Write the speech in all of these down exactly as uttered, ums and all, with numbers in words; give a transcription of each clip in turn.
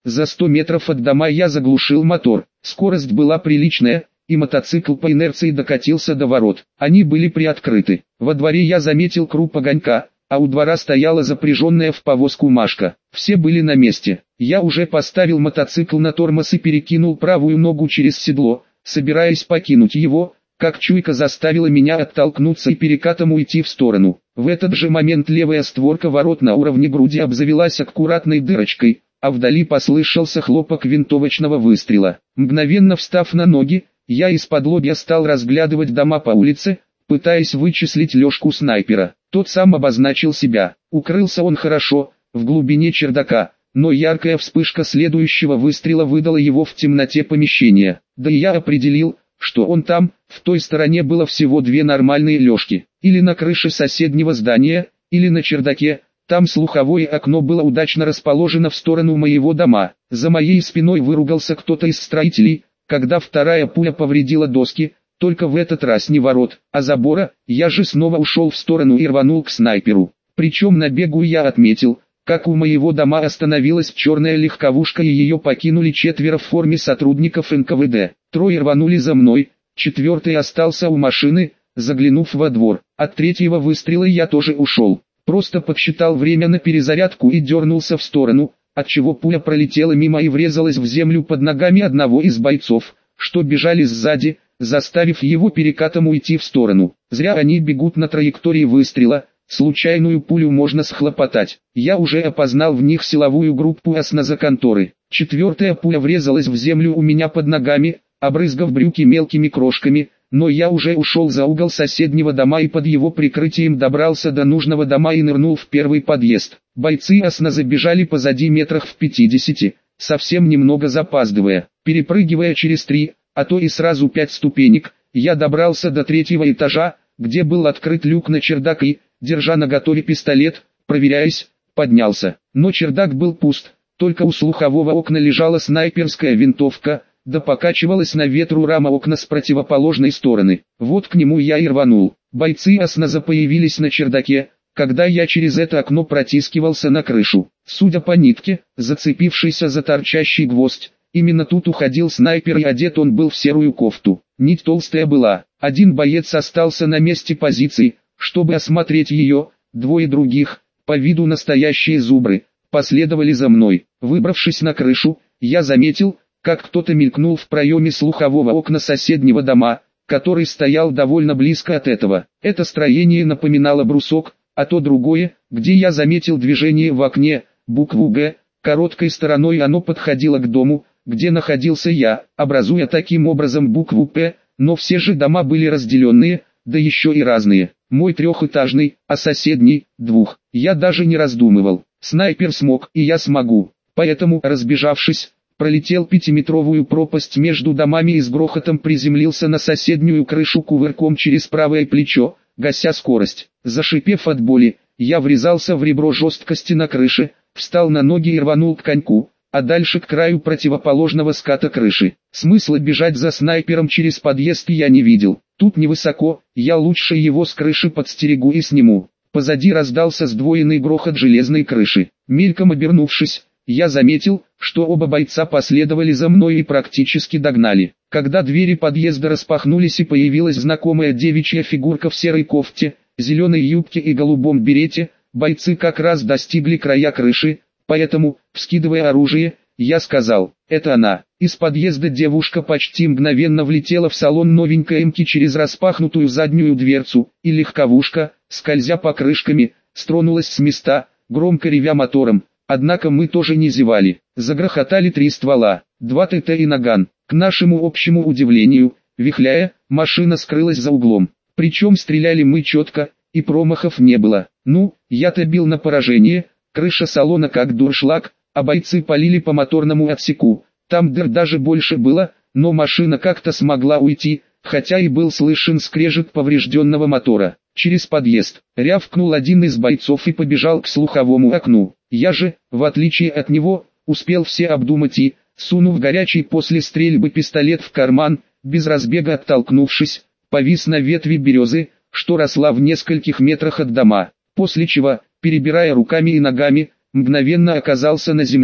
За сто метров от дома я заглушил мотор. Скорость была приличная, и мотоцикл по инерции докатился до ворот. Они были приоткрыты. Во дворе я заметил круп огонька, а у двора стояла запряженная в повозку Машка. Все были на месте. Я уже поставил мотоцикл на тормоз и перекинул правую ногу через седло, собираясь покинуть его, как чуйка заставила меня оттолкнуться и перекатом уйти в сторону. В этот же момент левая створка ворот на уровне груди обзавелась аккуратной дырочкой, а вдали послышался хлопок винтовочного выстрела. Мгновенно встав на ноги, я из-подлобья стал разглядывать дома по улице, пытаясь вычислить лёжку снайпера. Тот сам обозначил себя. Укрылся он хорошо, в глубине чердака, но яркая вспышка следующего выстрела выдала его в темноте помещения. Да и я определил, что он там. В той стороне было всего две нормальные лёжки. Или на крыше соседнего здания, или на чердаке. Там слуховое окно было удачно расположено в сторону моего дома. За моей спиной выругался кто-то из строителей, когда вторая пуля повредила доски, только в этот раз не ворот, а забора. Я же снова ушел в сторону и рванул к снайперу. Причем на бегу я отметил, как у моего дома остановилась черная легковушка и ее покинули четверо в форме сотрудников эн ка вэ дэ. Трое рванули за мной, четвертый остался у машины, заглянув во двор. От третьего выстрела я тоже ушел. Просто подсчитал время на перезарядку и дернулся в сторону, отчего пуля пролетела мимо и врезалась в землю под ногами одного из бойцов, что бежали сзади, заставив его перекатом уйти в сторону. Зря они бегут на траектории выстрела, случайную пулю можно схлопотать. Я уже опознал в них силовую группу осназоконторы. Четвертая пуля врезалась в землю у меня под ногами, обрызгав брюки мелкими крошками, но я уже ушел за угол соседнего дома и под его прикрытием добрался до нужного дома и нырнул в первый подъезд. Бойцы осназа бежали позади метрах в пятидесяти, совсем немного запаздывая. Перепрыгивая через три, а то и сразу пять ступенек, я добрался до третьего этажа, где был открыт люк на чердак и, держа наготове пистолет, проверяясь, поднялся. Но чердак был пуст, только у слухового окна лежала снайперская винтовка, да покачивалась на ветру рама окна с противоположной стороны. Вот к нему я и рванул. Бойцы осназа появились на чердаке, когда я через это окно протискивался на крышу. Судя по нитке, зацепившейся за торчащий гвоздь, именно тут уходил снайпер и одет он был в серую кофту. Нить толстая была. Один боец остался на месте позиции, чтобы осмотреть ее, двое других, по виду настоящие зубры, последовали за мной. Выбравшись на крышу, я заметил, как кто-то мелькнул в проеме слухового окна соседнего дома, который стоял довольно близко от этого. Это строение напоминало брусок, а то другое, где я заметил движение в окне, букву «Г», короткой стороной оно подходило к дому, где находился я, образуя таким образом букву «П», но все же дома были разделенные, да еще и разные. Мой трехэтажный, а соседний – двух. Я даже не раздумывал. Снайпер смог, и я смогу. Поэтому, разбежавшись, пролетел пятиметровую пропасть между домами и с грохотом приземлился на соседнюю крышу кувырком через правое плечо, гася скорость. Зашипев от боли, я врезался в ребро жесткости на крыше, встал на ноги и рванул к коньку, а дальше к краю противоположного ската крыши. Смысла бежать за снайпером через подъезд я не видел. Тут невысоко, я лучше его с крыши подстерегу и сниму. Позади раздался сдвоенный грохот железной крыши. Мельком обернувшись, я заметил, что оба бойца последовали за мной и практически догнали. Когда двери подъезда распахнулись и появилась знакомая девичья фигурка в серой кофте, зеленой юбке и голубом берете, бойцы как раз достигли края крыши, поэтому, вскидывая оружие, я сказал: «Это она». Из подъезда девушка почти мгновенно влетела в салон новенькой эмки через распахнутую заднюю дверцу, и легковушка, скользя покрышками, стронулась с места, громко ревя мотором. Однако мы тоже не зевали. Загрохотали три ствола, два ТТ и наган. К нашему общему удивлению, вихляя, машина скрылась за углом. Причем стреляли мы четко, и промахов не было. Ну, я-то бил на поражение, крыша салона как дуршлаг, а бойцы полили по моторному отсеку. Там дыр даже больше было, но машина как-то смогла уйти, хотя и был слышен скрежет поврежденного мотора. Через подъезд рявкнул один из бойцов и побежал к слуховому окну. Я же, в отличие от него, успел все обдумать и, сунув горячий после стрельбы пистолет в карман, без разбега оттолкнувшись, повис на ветви березы, что росла в нескольких метрах от дома, после чего, перебирая руками и ногами, мгновенно оказался на земле.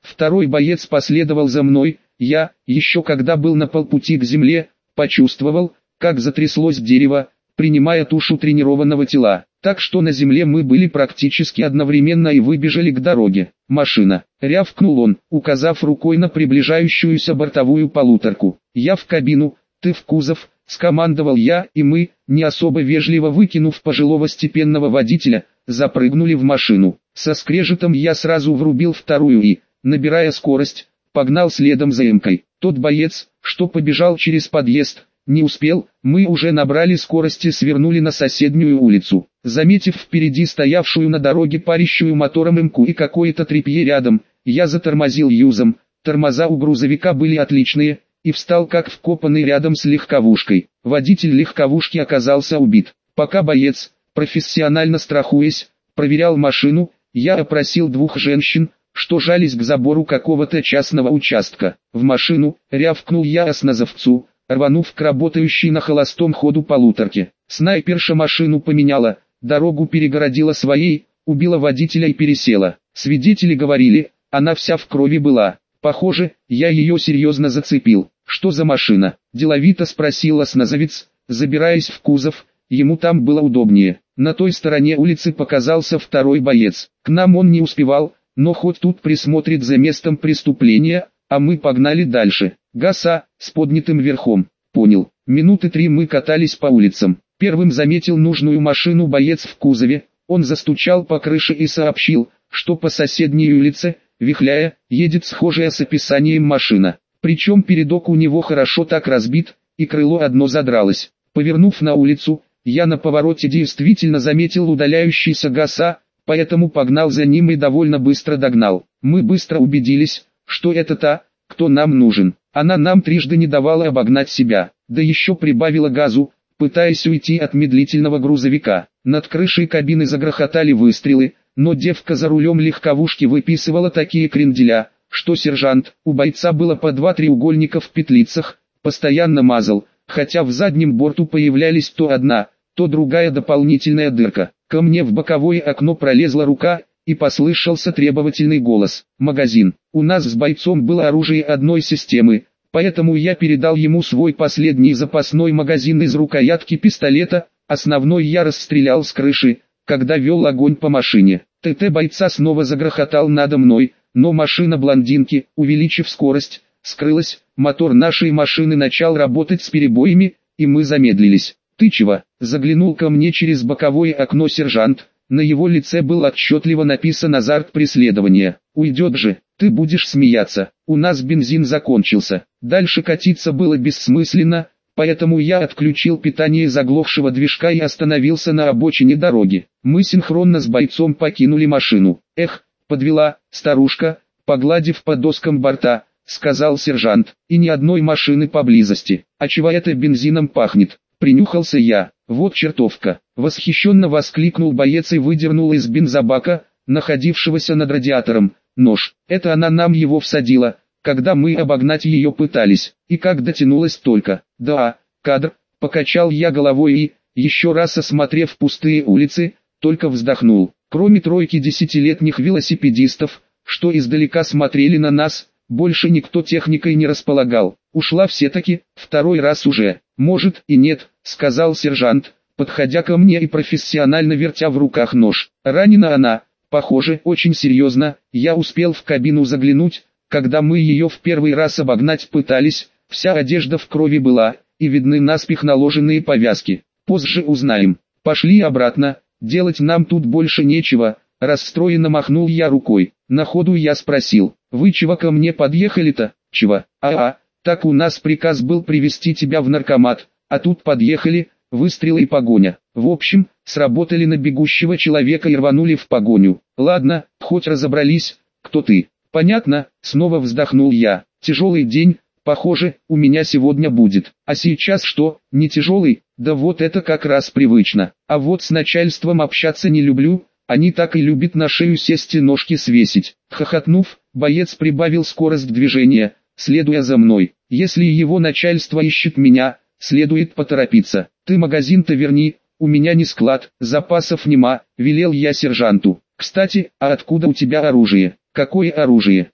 Второй боец последовал за мной. Я, еще когда был на полпути к земле, почувствовал, как затряслось дерево, принимая тушу тренированного тела. Так что на земле мы были практически одновременно и выбежали к дороге. «Машина!» — рявкнул он, указав рукой на приближающуюся бортовую полуторку. «Я в кабину, ты в кузов», — скомандовал я, и мы, не особо вежливо выкинув пожилого степенного водителя, запрыгнули в машину. Со скрежетом я сразу врубил вторую и, набирая скорость, погнал следом за эмкой. Тот боец, что побежал через подъезд, не успел, мы уже набрали скорости и свернули на соседнюю улицу. Заметив впереди стоявшую на дороге парящую мотором эмку и какое-то тряпье рядом, я затормозил юзом, тормоза у грузовика были отличные, и встал как вкопанный рядом с легковушкой. Водитель легковушки оказался убит. Пока боец, профессионально страхуясь, проверял машину, я опросил двух женщин, что жались к забору какого-то частного участка. В машину, рявкнул я осназовцу, рванув к работающей на холостом ходу полуторке. Снайперша машину поменяла, дорогу перегородила своей, убила водителя и пересела. Свидетели говорили, она вся в крови была. Похоже, я ее серьезно зацепил. «Что за машина?» – деловито спросил осназовец, забираясь в кузов, ему там было удобнее. На той стороне улицы показался второй боец. К нам он не успевал, но хоть тут присмотрит за местом преступления, а мы погнали дальше. Гаса, с поднятым верхом. Понял. Минуты три мы катались по улицам. Первым заметил нужную машину боец в кузове. Он застучал по крыше и сообщил, что по соседней улице, вихляя, едет схожая с описанием машина. Причем передок у него хорошо так разбит, и крыло одно задралось. Повернув на улицу, я на повороте действительно заметил удаляющийся Гаса, поэтому погнал за ним и довольно быстро догнал. Мы быстро убедились, что это та, кто нам нужен. Она нам трижды не давала обогнать себя, да еще прибавила газу, пытаясь уйти от медлительного грузовика. Над крышей кабины загрохотали выстрелы, но девка за рулем легковушки выписывала такие кренделя, что сержант, у бойца было по два треугольника в петлицах, постоянно мазал, хотя в заднем борту появлялись то одна, то другая дополнительная дырка. Ко мне в боковое окно пролезла рука, и послышался требовательный голос. «Магазин». У нас с бойцом было оружие одной системы, поэтому я передал ему свой последний запасной магазин из рукоятки пистолета, основной я расстрелял с крыши, когда вел огонь по машине. ТТ бойца снова загрохотал надо мной, но машина блондинки, увеличив скорость, скрылась, мотор нашей машины начал работать с перебоями, и мы замедлились. «Ты чего?» – заглянул ко мне через боковое окно сержант, на его лице был отчетливо написан азарт преследования. «Уйдет же, ты будешь смеяться, у нас бензин закончился». Дальше катиться было бессмысленно, поэтому я отключил питание заглохшего движка и остановился на обочине дороги. Мы синхронно с бойцом покинули машину. «Эх, подвела, старушка», погладив по доскам борта, сказал сержант, и ни одной машины поблизости. «А чего это бензином пахнет?» Принюхался я. «Вот чертовка!» Восхищенно воскликнул боец и выдернул из бензобака, находившегося над радиатором, нож. Это она нам его всадила, когда мы обогнать ее пытались. И как дотянулась только. «Да, кадр», покачал я головой и, еще раз осмотрев пустые улицы, только вздохнул. Кроме тройки десятилетних велосипедистов, что издалека смотрели на нас, больше никто техникой не располагал. Ушла все-таки, второй раз уже. «Может и нет», — сказал сержант, подходя ко мне и профессионально вертя в руках нож. «Ранена она, похоже, очень серьезно. Я успел в кабину заглянуть, когда мы ее в первый раз обогнать пытались, вся одежда в крови была, и видны наспех наложенные повязки. Позже узнаем. Пошли обратно, делать нам тут больше нечего». Расстроенно махнул я рукой. На ходу я спросил: «Вы чего ко мне подъехали-то?» «Чего? А-а, так у нас приказ был привезти тебя в наркомат, а тут подъехали, выстрелы и погоня. В общем, сработали на бегущего человека и рванули в погоню. Ладно, хоть разобрались, кто ты». «Понятно», снова вздохнул я. «Тяжелый день, похоже, у меня сегодня будет. А сейчас что, не тяжелый? Да вот это как раз привычно. А вот с начальством общаться не люблю, они так и любят на шею сесть и ножки свесить». Хохотнув, боец прибавил скорость движения, следуя за мной. «Если его начальство ищет меня, следует поторопиться. Ты магазин-то верни, у меня не склад, запасов нема», велел я сержанту. «Кстати, а откуда у тебя оружие?» «Какое оружие?»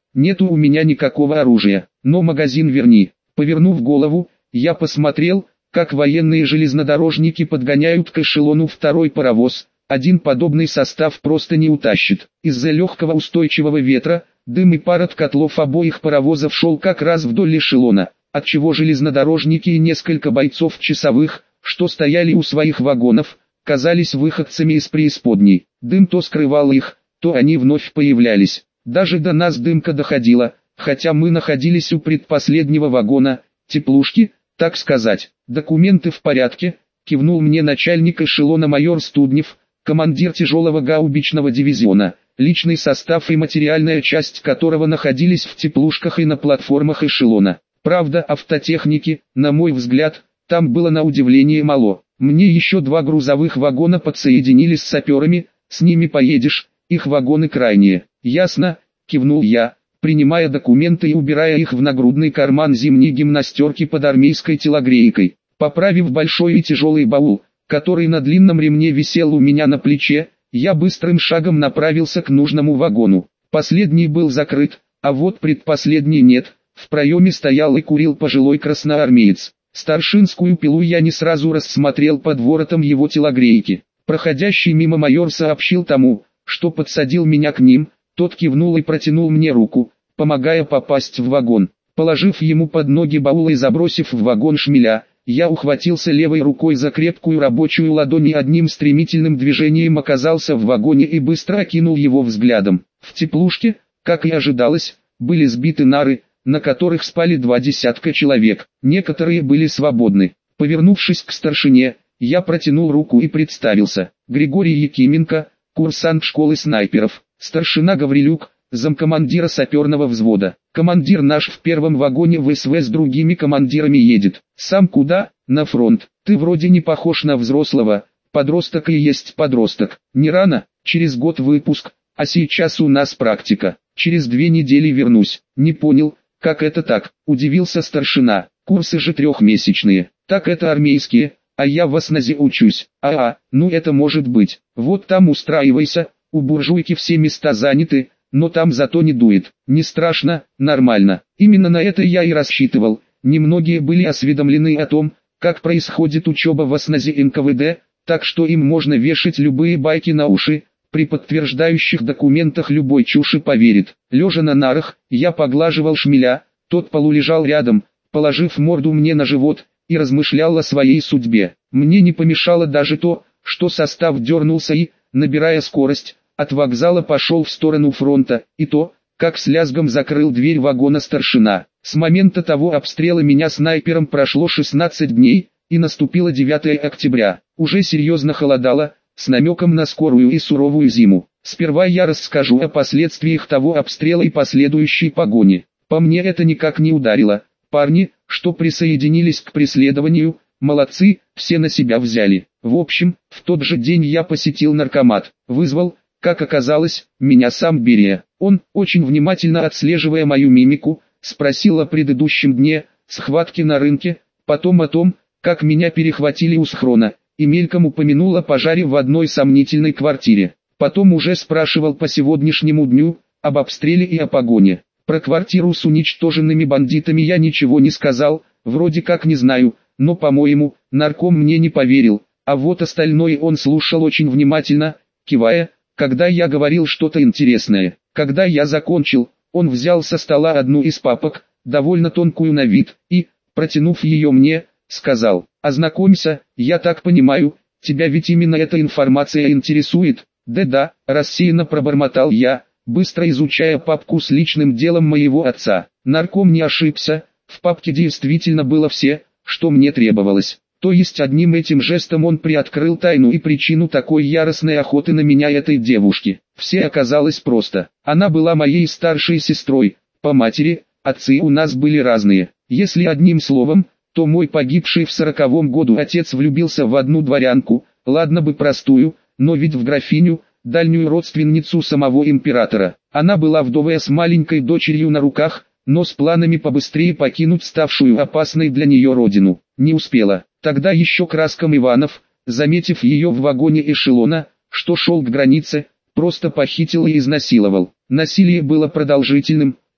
Нету у меня никакого оружия, но магазин верни. Повернув голову, я посмотрел, как военные железнодорожники подгоняют к эшелону второй паровоз. Один подобный состав просто не утащит. Из-за легкого устойчивого ветра, дым и пар от котлов обоих паровозов шел как раз вдоль эшелона, отчего железнодорожники и несколько бойцов часовых, что стояли у своих вагонов, казались выходцами из преисподней. Дым то скрывал их, то они вновь появлялись. Даже до нас дымка доходила, хотя мы находились у предпоследнего вагона, теплушки, так сказать. «Документы в порядке», — кивнул мне начальник эшелона майор Студнев, командир тяжелого гаубичного дивизиона, личный состав и материальная часть которого находились в теплушках и на платформах эшелона. Правда, автотехники, на мой взгляд, там было на удивление мало. Мне еще два грузовых вагона подсоединили с саперами, с ними поедешь, их вагоны крайние. «Ясно», — кивнул я, принимая документы и убирая их в нагрудный карман зимней гимнастерки под армейской телогрейкой. Поправив большой и тяжелый баул, который на длинном ремне висел у меня на плече, я быстрым шагом направился к нужному вагону. Последний был закрыт, а вот предпоследний нет. В проеме стоял и курил пожилой красноармеец. Старшинскую пилу я не сразу рассмотрел под воротом его телогрейки. Проходящий мимо майор сообщил тому, что подсадил меня к ним. Тот кивнул и протянул мне руку, помогая попасть в вагон. Положив ему под ноги баул и забросив в вагон шмеля, я ухватился левой рукой за крепкую рабочую ладонь и одним стремительным движением оказался в вагоне и быстро окинул его взглядом. В теплушке, как и ожидалось, были сбиты нары, на которых спали два десятка человек. Некоторые были свободны. Повернувшись к старшине, я протянул руку и представился. Григорий Якименко, курсант школы снайперов. Старшина Гаврилюк, замкомандира саперного взвода. Командир наш в первом вагоне в СВ с другими командирами едет. Сам куда? На фронт. Ты вроде не похож на взрослого. Подросток и есть подросток. Не рано? Через год выпуск. А сейчас у нас практика. Через две недели вернусь. Не понял, как это так? Удивился старшина. Курсы же трехмесячные. Так это армейские, а я в осназе учусь. А-а, ну это может быть. Вот там устраивайся. У буржуйки все места заняты, но там зато не дует. Не страшно, нормально. Именно на это я и рассчитывал. Немногие были осведомлены о том, как происходит учеба в осназе эн ка вэ дэ, так что им можно вешать любые байки на уши. При подтверждающих документах любой чуши поверит. Лежа на нарах, я поглаживал шмеля, тот полулежал рядом, положив морду мне на живот, и размышлял о своей судьбе. Мне не помешало даже то, что состав дернулся и, набирая скорость, от вокзала пошел в сторону фронта, и то, как с лязгом закрыл дверь вагона старшина. С момента того обстрела меня снайпером прошло шестнадцать дней, и наступило девятое октября. Уже серьезно холодало, с намеком на скорую и суровую зиму. Сперва я расскажу о последствиях того обстрела и последующей погони. По мне это никак не ударило. Парни, что присоединились к преследованию, молодцы, все на себя взяли. В общем, в тот же день я посетил наркомат, вызвал, как оказалось, меня сам Берия. Он, очень внимательно отслеживая мою мимику, спросил о предыдущем дне, схватке на рынке, потом о том, как меня перехватили у схрона, и мельком упомянул о пожаре в одной сомнительной квартире. Потом уже спрашивал по сегодняшнему дню, об обстреле и о погоне. Про квартиру с уничтоженными бандитами я ничего не сказал, вроде как не знаю, но, по-моему, нарком мне не поверил, а вот остальное он слушал очень внимательно, кивая, когда я говорил что-то интересное. Когда я закончил, он взял со стола одну из папок, довольно тонкую на вид, и, протянув ее мне, сказал: «Ознакомься, я так понимаю, тебя ведь именно эта информация интересует?» «Да-да», рассеянно пробормотал я, быстро изучая папку с личным делом моего отца. Нарком не ошибся, в папке действительно было все, что мне требовалось. То есть одним этим жестом он приоткрыл тайну и причину такой яростной охоты на меня этой девушки. Все оказалось просто. Она была моей старшей сестрой, по матери, отцы у нас были разные. Если одним словом, то мой погибший в сороковом году отец влюбился в одну дворянку, ладно бы простую, но ведь в графиню, дальнюю родственницу самого императора. Она была вдовая с маленькой дочерью на руках, но с планами побыстрее покинуть ставшую опасной для нее родину. Не успела. Тогда еще Краском Иванов, заметив ее в вагоне эшелона, что шел к границе, просто похитил и изнасиловал. Насилие было продолжительным,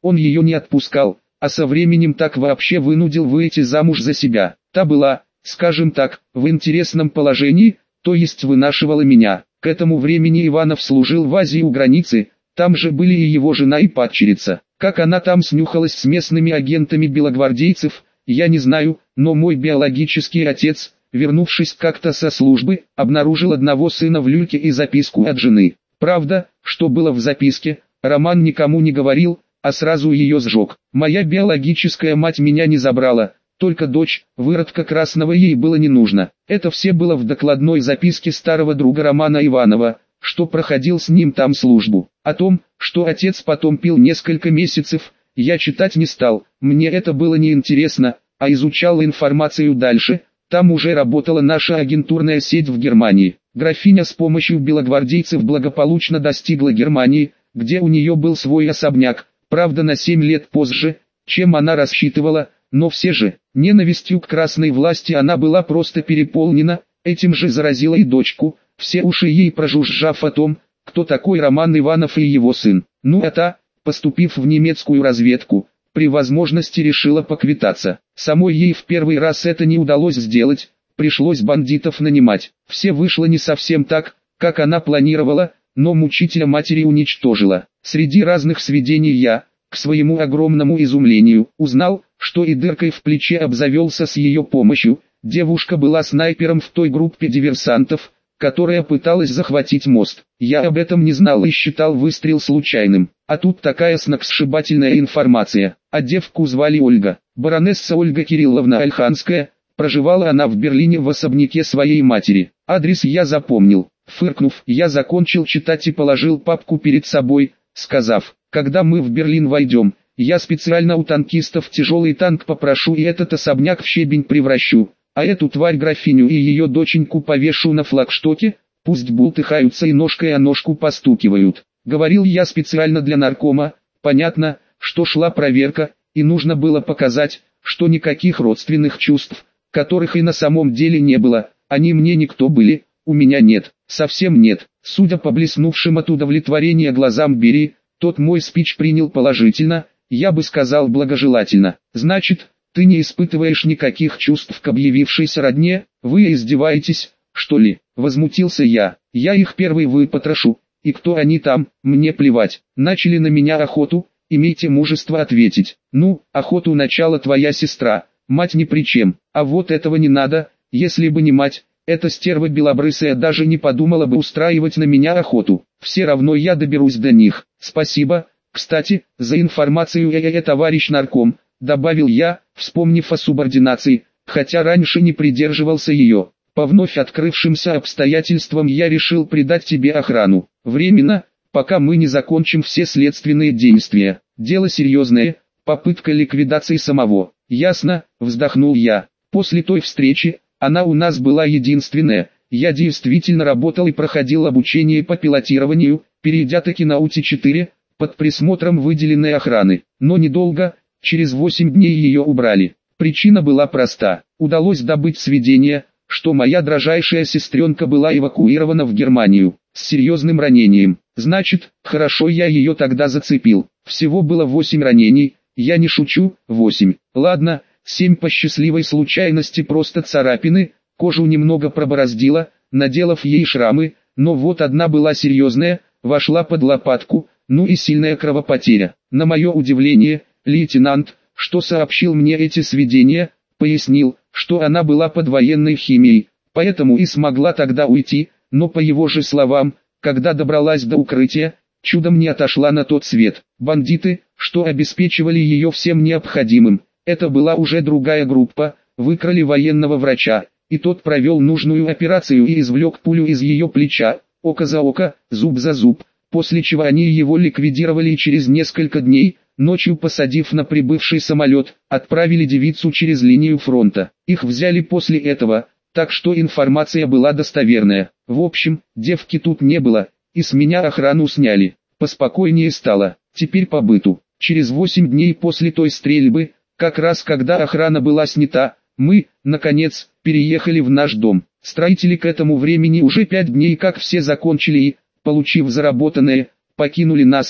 Он ее не отпускал, а со временем так вообще вынудил выйти замуж за себя. Та была, скажем так, в интересном положении, то есть вынашивала меня. К этому времени Иванов служил в Азии у границы, там же были и его жена и падчерица. Как она там снюхалась с местными агентами белогвардейцев, я не знаю, но мой биологический отец, вернувшись как-то со службы, обнаружил одного сына в люльке и записку от жены. Правда, что было в записке, Роман никому не говорил, а сразу ее сжег. Моя биологическая мать меня не забрала, только дочь, выродка красного, ей было не нужно. Это все было в докладной записке старого друга Романа Иванова, что проходил с ним там службу. О том, что отец потом пил несколько месяцев, я читать не стал, мне это было неинтересно, а изучал информацию дальше. Там уже работала наша агентурная сеть в Германии. Графиня с помощью белогвардейцев благополучно достигла Германии, где у нее был свой особняк, правда на семь лет позже, чем она рассчитывала, но все же, ненавистью к красной власти она была просто переполнена, этим же заразила и дочку, все уши ей прожужжав о том, кто такой Роман Иванов и его сын. Ну а та, поступив в немецкую разведку, при возможности решила поквитаться. Самой ей в первый раз это не удалось сделать, пришлось бандитов нанимать. Все вышло не совсем так, как она планировала, но мучителя матери уничтожила. Среди разных сведений я, к своему огромному изумлению, узнал, что и дыркой в плече обзавелся с ее помощью. Девушка была снайпером в той группе диверсантов, которая пыталась захватить мост. Я об этом не знал и считал выстрел случайным. А тут такая сногсшибательная информация. А девку звали Ольга. Баронесса Ольга Кирилловна Ольханская. Проживала она в Берлине в особняке своей матери. Адрес я запомнил. Фыркнув, я закончил читать и положил папку перед собой, сказав: когда мы в Берлин войдем, я специально у танкистов тяжелый танк попрошу и этот особняк в щебень превращу. А эту тварь графиню и ее доченьку повешу на флагштоке, пусть бултыхаются и ножкой о ножку постукивают. Говорил я специально для наркома, понятно, что шла проверка, и нужно было показать, что никаких родственных чувств, которых и на самом деле не было, они мне никто были, у меня нет, совсем нет. Судя по блеснувшим от удовлетворения глазам Бери, тот мой спич принял положительно, я бы сказал благожелательно. Значит, ты не испытываешь никаких чувств к объявившейся родне, вы издеваетесь, что ли? Возмутился я. Я их первый выпотрошу, и кто они там, мне плевать. Начали на меня охоту, имейте мужество ответить. Ну, охоту начала твоя сестра, мать ни при чем. А вот этого не надо, если бы не мать, эта стерва белобрысая даже не подумала бы устраивать на меня охоту. Все равно я доберусь до них. Спасибо, кстати, за информацию, э-э, товарищ нарком. Добавил я, вспомнив о субординации, хотя раньше не придерживался ее. По вновь открывшимся обстоятельствам я решил придать тебе охрану. Временно, пока мы не закончим все следственные действия. Дело серьезное, попытка ликвидации самого. Ясно, вздохнул я. После той встречи, она у нас была единственная. Я действительно работал и проходил обучение по пилотированию, перейдя таки на УТИ четыре, под присмотром выделенной охраны. Но недолго. Через восемь дней ее убрали. Причина была проста. Удалось добыть сведения, что моя дрожайшая сестренка была эвакуирована в Германию, с серьезным ранением. Значит, хорошо я ее тогда зацепил. Всего было восемь ранений, я не шучу, восемь. Ладно, семь по счастливой случайности просто царапины, кожу немного пробороздила, наделав ей шрамы, но вот одна была серьезная, вошла под лопатку, ну и сильная кровопотеря. На мое удивление, лейтенант, что сообщил мне эти сведения, пояснил, что она была под военной химией, поэтому и смогла тогда уйти, но по его же словам, когда добралась до укрытия, чудом не отошла на тот свет. Бандиты, что обеспечивали ее всем необходимым, это была уже другая группа, выкрали военного врача, и тот провел нужную операцию и извлек пулю из ее плеча, око за око, зуб за зуб, после чего они его ликвидировали и через несколько дней, ночью посадив на прибывший самолет, отправили девицу через линию фронта. Их взяли после этого, так что информация была достоверная. В общем, девки тут не было, и с меня охрану сняли. Поспокойнее стало, теперь по быту. Через восемь дней после той стрельбы, как раз когда охрана была снята, мы, наконец, переехали в наш дом. Строители к этому времени уже пять дней как все закончили и, получив заработанное, покинули нас.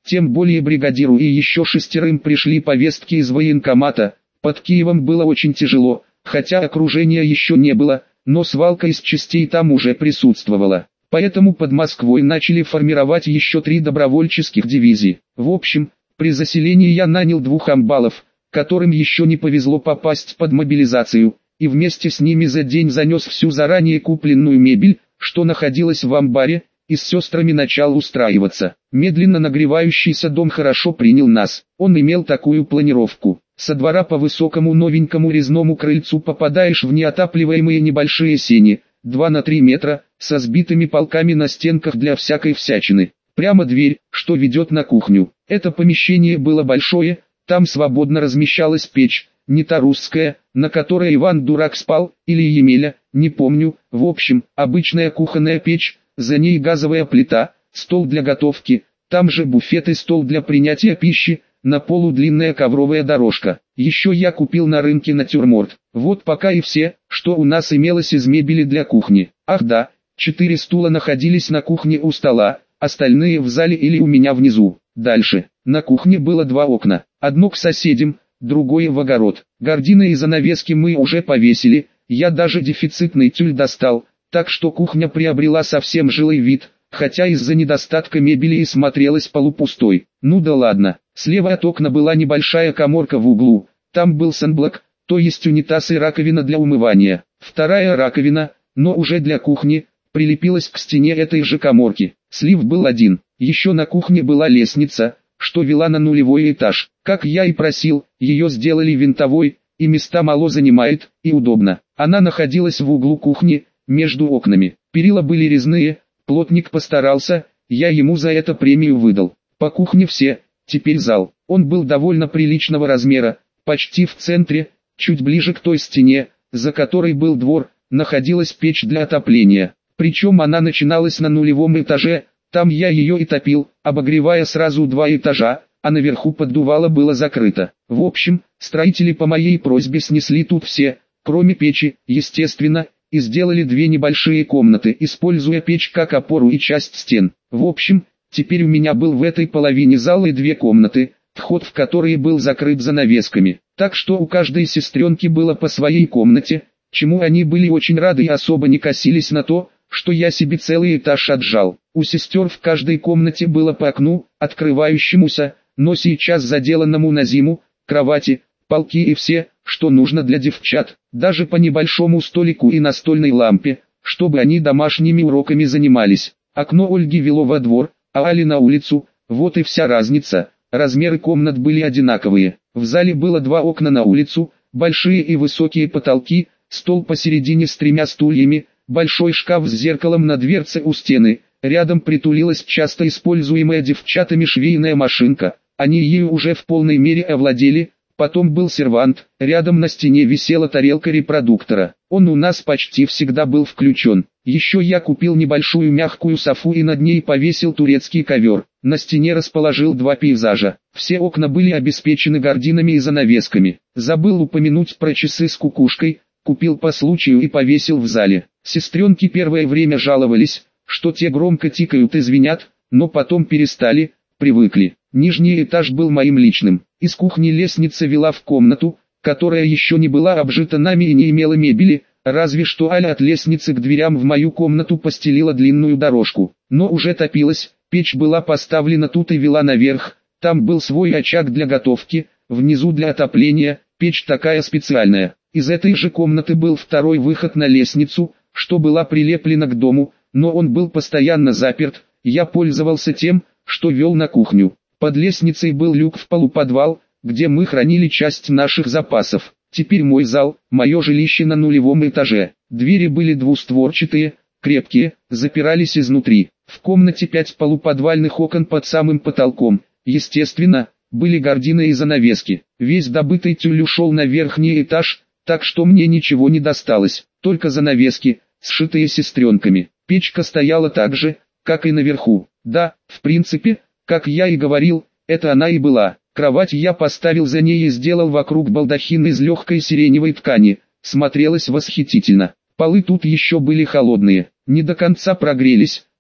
Тем более бригадиру и еще шестерым пришли повестки из военкомата. Под Киевом было очень тяжело, хотя окружения еще не было, но свалка из частей там уже присутствовала. Поэтому под Москвой начали формировать еще три добровольческих дивизии. В общем, при заселении я нанял двух амбалов, которым еще не повезло попасть под мобилизацию, и вместе с ними за день занес всю заранее купленную мебель, что находилась в амбаре, и с сестрами начал устраиваться. Медленно нагревающийся дом хорошо принял нас. Он имел такую планировку. Со двора по высокому новенькому резному крыльцу попадаешь в неотапливаемые небольшие сени, два на три метра, со сбитыми полками на стенках для всякой всячины. Прямо дверь, что ведет на кухню. Это помещение было большое, там свободно размещалась печь, не та русская, на которой Иван Дурак спал, или Емеля, не помню, в общем, обычная кухонная печь, за ней газовая плита, стол для готовки, там же буфет и стол для принятия пищи, на полу длинная ковровая дорожка. Еще я купил на рынке натюрморт. Вот пока и все, что у нас имелось из мебели для кухни. Ах да, четыре стула находились на кухне у стола, остальные в зале или у меня внизу. Дальше, на кухне было два окна, одно к соседям, другое в огород. Гардины и занавески мы уже повесили, я даже дефицитный тюль достал, так что кухня приобрела совсем жилой вид, хотя из-за недостатка мебели и смотрелась полупустой. Ну да ладно, слева от окна была небольшая каморка в углу, там был санблок, то есть унитаз и раковина для умывания. Вторая раковина, но уже для кухни, прилепилась к стене этой же каморки. Слив был один, еще на кухне была лестница, что вела на нулевой этаж. Как я и просил, ее сделали винтовой, и места мало занимает, и удобно. Она находилась в углу кухни, между окнами. Перила были резные, плотник постарался, я ему за это премию выдал. По кухне все, теперь зал. Он был довольно приличного размера, почти в центре, чуть ближе к той стене, за которой был двор, находилась печь для отопления. Причем она начиналась на нулевом этаже, там я ее и топил, обогревая сразу два этажа, а наверху поддувало было закрыто. В общем, строители по моей просьбе снесли тут все, кроме печи, естественно, и сделали две небольшие комнаты, используя печь как опору и часть стен. В общем, теперь у меня был в этой половине зала и две комнаты, вход в которые был закрыт занавесками. Так что у каждой сестренки было по своей комнате, чему они были очень рады и особо не косились на то, что я себе целый этаж отжал. У сестер в каждой комнате было по окну, открывающемуся, но сейчас заделанному на зиму, кровати, полки и все, что нужно для девчат, даже по небольшому столику и настольной лампе, чтобы они домашними уроками занимались. Окно Ольги вело во двор, а Али на улицу, вот и вся разница. Размеры комнат были одинаковые. В зале было два окна на улицу, большие и высокие потолки, стол посередине с тремя стульями, большой шкаф с зеркалом на дверце у стены, рядом притулилась часто используемая девчатами швейная машинка, они ею уже в полной мере овладели. Потом был сервант, рядом на стене висела тарелка репродуктора. Он у нас почти всегда был включен. Еще я купил небольшую мягкую софу и над ней повесил турецкий ковер. На стене расположил два пейзажа. Все окна были обеспечены гардинами и занавесками. Забыл упомянуть про часы с кукушкой, купил по случаю и повесил в зале. Сестренки первое время жаловались, что те громко тикают и звенят, но потом перестали, привыкли. Нижний этаж был моим личным. Из кухни лестница вела в комнату, которая еще не была обжита нами и не имела мебели, разве что Аля от лестницы к дверям в мою комнату постелила длинную дорожку. Но уже топилась, печь была поставлена тут и вела наверх, там был свой очаг для готовки, внизу для отопления, печь такая специальная. Из этой же комнаты был второй выход на лестницу, что была прилеплена к дому, но он был постоянно заперт, я пользовался тем, что вел на кухню. Под лестницей был люк в полуподвал, где мы хранили часть наших запасов. Теперь мой зал, мое жилище на нулевом этаже. Двери были двустворчатые, крепкие, запирались изнутри. В комнате пять полуподвальных окон под самым потолком. Естественно, были гардины и занавески. Весь добытый тюль ушел на верхний этаж, так что мне ничего не досталось, только занавески, сшитые сестренками. Печка стояла так же, как и наверху. Да, в принципе, как я и говорил, это она и была. Кровать я поставил за ней и сделал вокруг балдахин из легкой сиреневой ткани. Смотрелось восхитительно. Полы тут еще были холодные, не до конца прогрелись,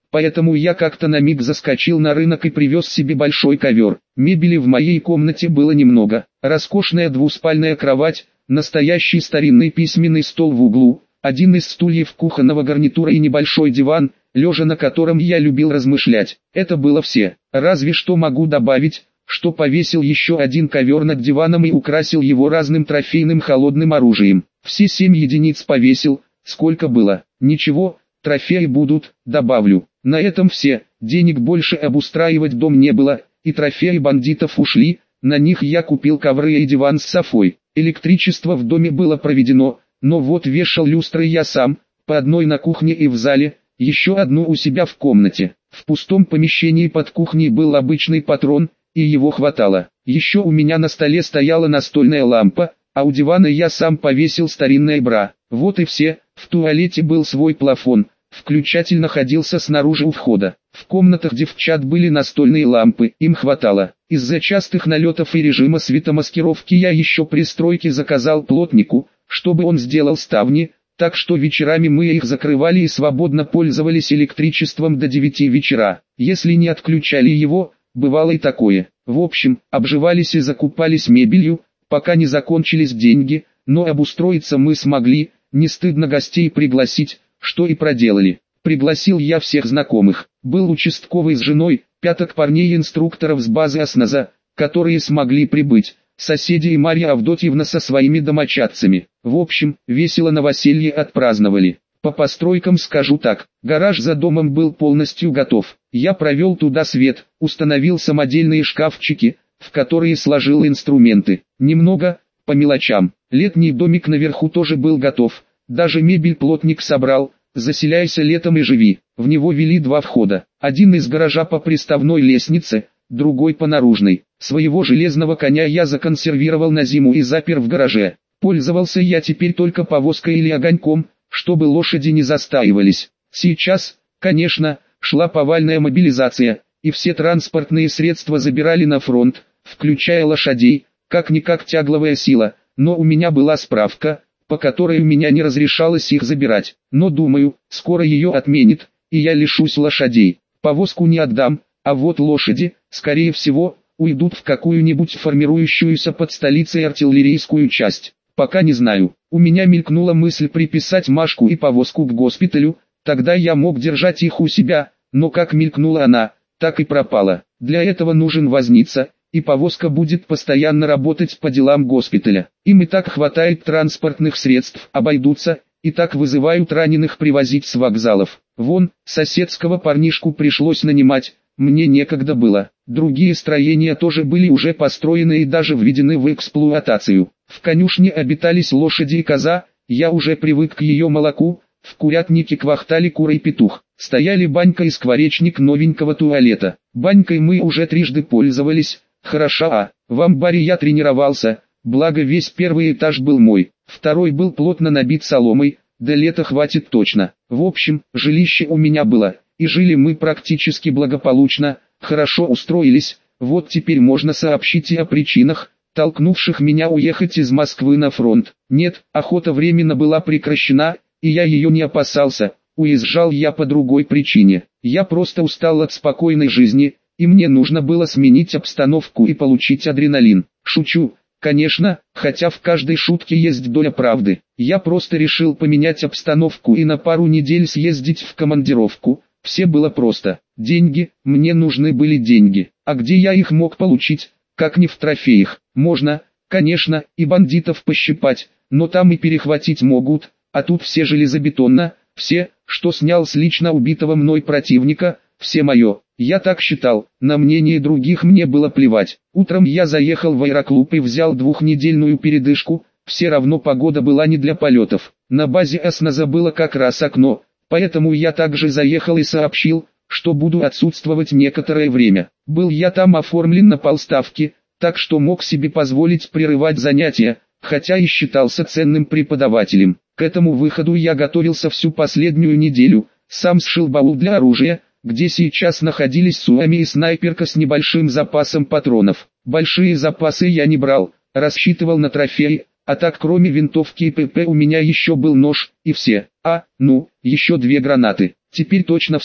поэтому я как-то на миг заскочил на рынок и привез себе большой ковер. Мебели в моей комнате было немного. Роскошная двуспальная кровать, настоящий старинный письменный стол в углу, один из стульев кухонного гарнитура и небольшой диван, лежа на котором я любил размышлять. Это было все. Разве что могу добавить, что повесил еще один ковер над диваном и украсил его разным трофейным холодным оружием. Все семь единиц повесил, сколько было. Ничего, трофеи будут, добавлю. На этом все, денег больше обустраивать дом не было, и трофеи бандитов ушли, на них я купил ковры и диван с софой. Электричество в доме было проведено, но вот вешал люстры я сам, по одной на кухне и в зале, еще одну у себя в комнате. В пустом помещении под кухней был обычный патрон, и его хватало. Еще у меня на столе стояла настольная лампа, а у дивана я сам повесил старинное бра. Вот и все. В туалете был свой плафон, включатель находился снаружи у входа. В комнатах девчат были настольные лампы, им хватало. Из-за частых налетов и режима светомаскировки я еще при стройке заказал плотнику, чтобы он сделал ставни, так что вечерами мы их закрывали и свободно пользовались электричеством до девяти вечера. Если не отключали его, бывало и такое. В общем, обживались и закупались мебелью, пока не закончились деньги, но обустроиться мы смогли, не стыдно гостей пригласить, что и проделали. Пригласил я всех знакомых. Был участковый с женой, пяток парней-инструкторов с базы ОСНАЗа, которые смогли прибыть, соседи и Марья Авдотьевна со своими домочадцами. В общем, весело новоселье отпраздновали. По постройкам скажу так, гараж за домом был полностью готов. Я провел туда свет, установил самодельные шкафчики, в которые сложил инструменты. Немного, по мелочам. Летний домик наверху тоже был готов. Даже мебель плотник собрал. Заселяйся летом и живи. В него вели два входа. Один из гаража по приставной лестнице, другой по наружной. Своего железного коня я законсервировал на зиму и запер в гараже. Пользовался я теперь только повозкой или огоньком, чтобы лошади не застаивались. Сейчас, конечно, шла повальная мобилизация, и все транспортные средства забирали на фронт, включая лошадей, как-никак тягловая сила, но у меня была справка, по которой у меня не разрешалось их забирать. Но думаю, скоро ее отменит, и я лишусь лошадей. Повозку не отдам, а вот лошади, скорее всего, уйдут в какую-нибудь формирующуюся под столицей артиллерийскую часть. Пока не знаю. У меня мелькнула мысль приписать Машку и повозку к госпиталю, тогда я мог держать их у себя, но как мелькнула она, так и пропала. Для этого нужен возница, и повозка будет постоянно работать по делам госпиталя. Им и так хватает транспортных средств, обойдутся, и так вызывают раненых привозить с вокзалов. Вон, соседского парнишку пришлось нанимать, мне некогда было. Другие строения тоже были уже построены и даже введены в эксплуатацию. В конюшне обитались лошади и коза, я уже привык к ее молоку, в курятнике квахтали кура и петух. Стояли банька и скворечник новенького туалета. Банькой мы уже трижды пользовались, хороша, а в амбаре я тренировался, благо весь первый этаж был мой, второй был плотно набит соломой, до лета хватит точно. В общем, жилище у меня было, и жили мы практически благополучно, хорошо устроились. Вот теперь можно сообщить и о причинах, толкнувших меня уехать из Москвы на фронт. Нет, охота временно была прекращена, и я ее не опасался. Уезжал я по другой причине. Я просто устал от спокойной жизни, и мне нужно было сменить обстановку и получить адреналин. Шучу, конечно, хотя в каждой шутке есть доля правды. Я просто решил поменять обстановку и на пару недель съездить в командировку. Все было просто. Деньги, мне нужны были деньги. А где я их мог получить, как не в трофеях? Можно, конечно, и бандитов пощипать, но там и перехватить могут, а тут все железобетонно, все, что снял с лично убитого мной противника, все мое. Я так считал, на мнение других мне было плевать. Утром я заехал в аэроклуб и взял двухнедельную передышку, все равно погода была не для полетов. На базе ОСНАЗа было как раз окно, поэтому я также заехал и сообщил, что буду отсутствовать некоторое время. Был я там оформлен на полставки, так что мог себе позволить прерывать занятия, хотя и считался ценным преподавателем. К этому выходу я готовился всю последнюю неделю, сам сшил баул для оружия, где сейчас находились суами и снайперка с небольшим запасом патронов. Большие запасы я не брал, рассчитывал на трофеи, а так кроме винтовки и ПП у меня еще был нож, и все. А, ну, еще две гранаты. Теперь точно все.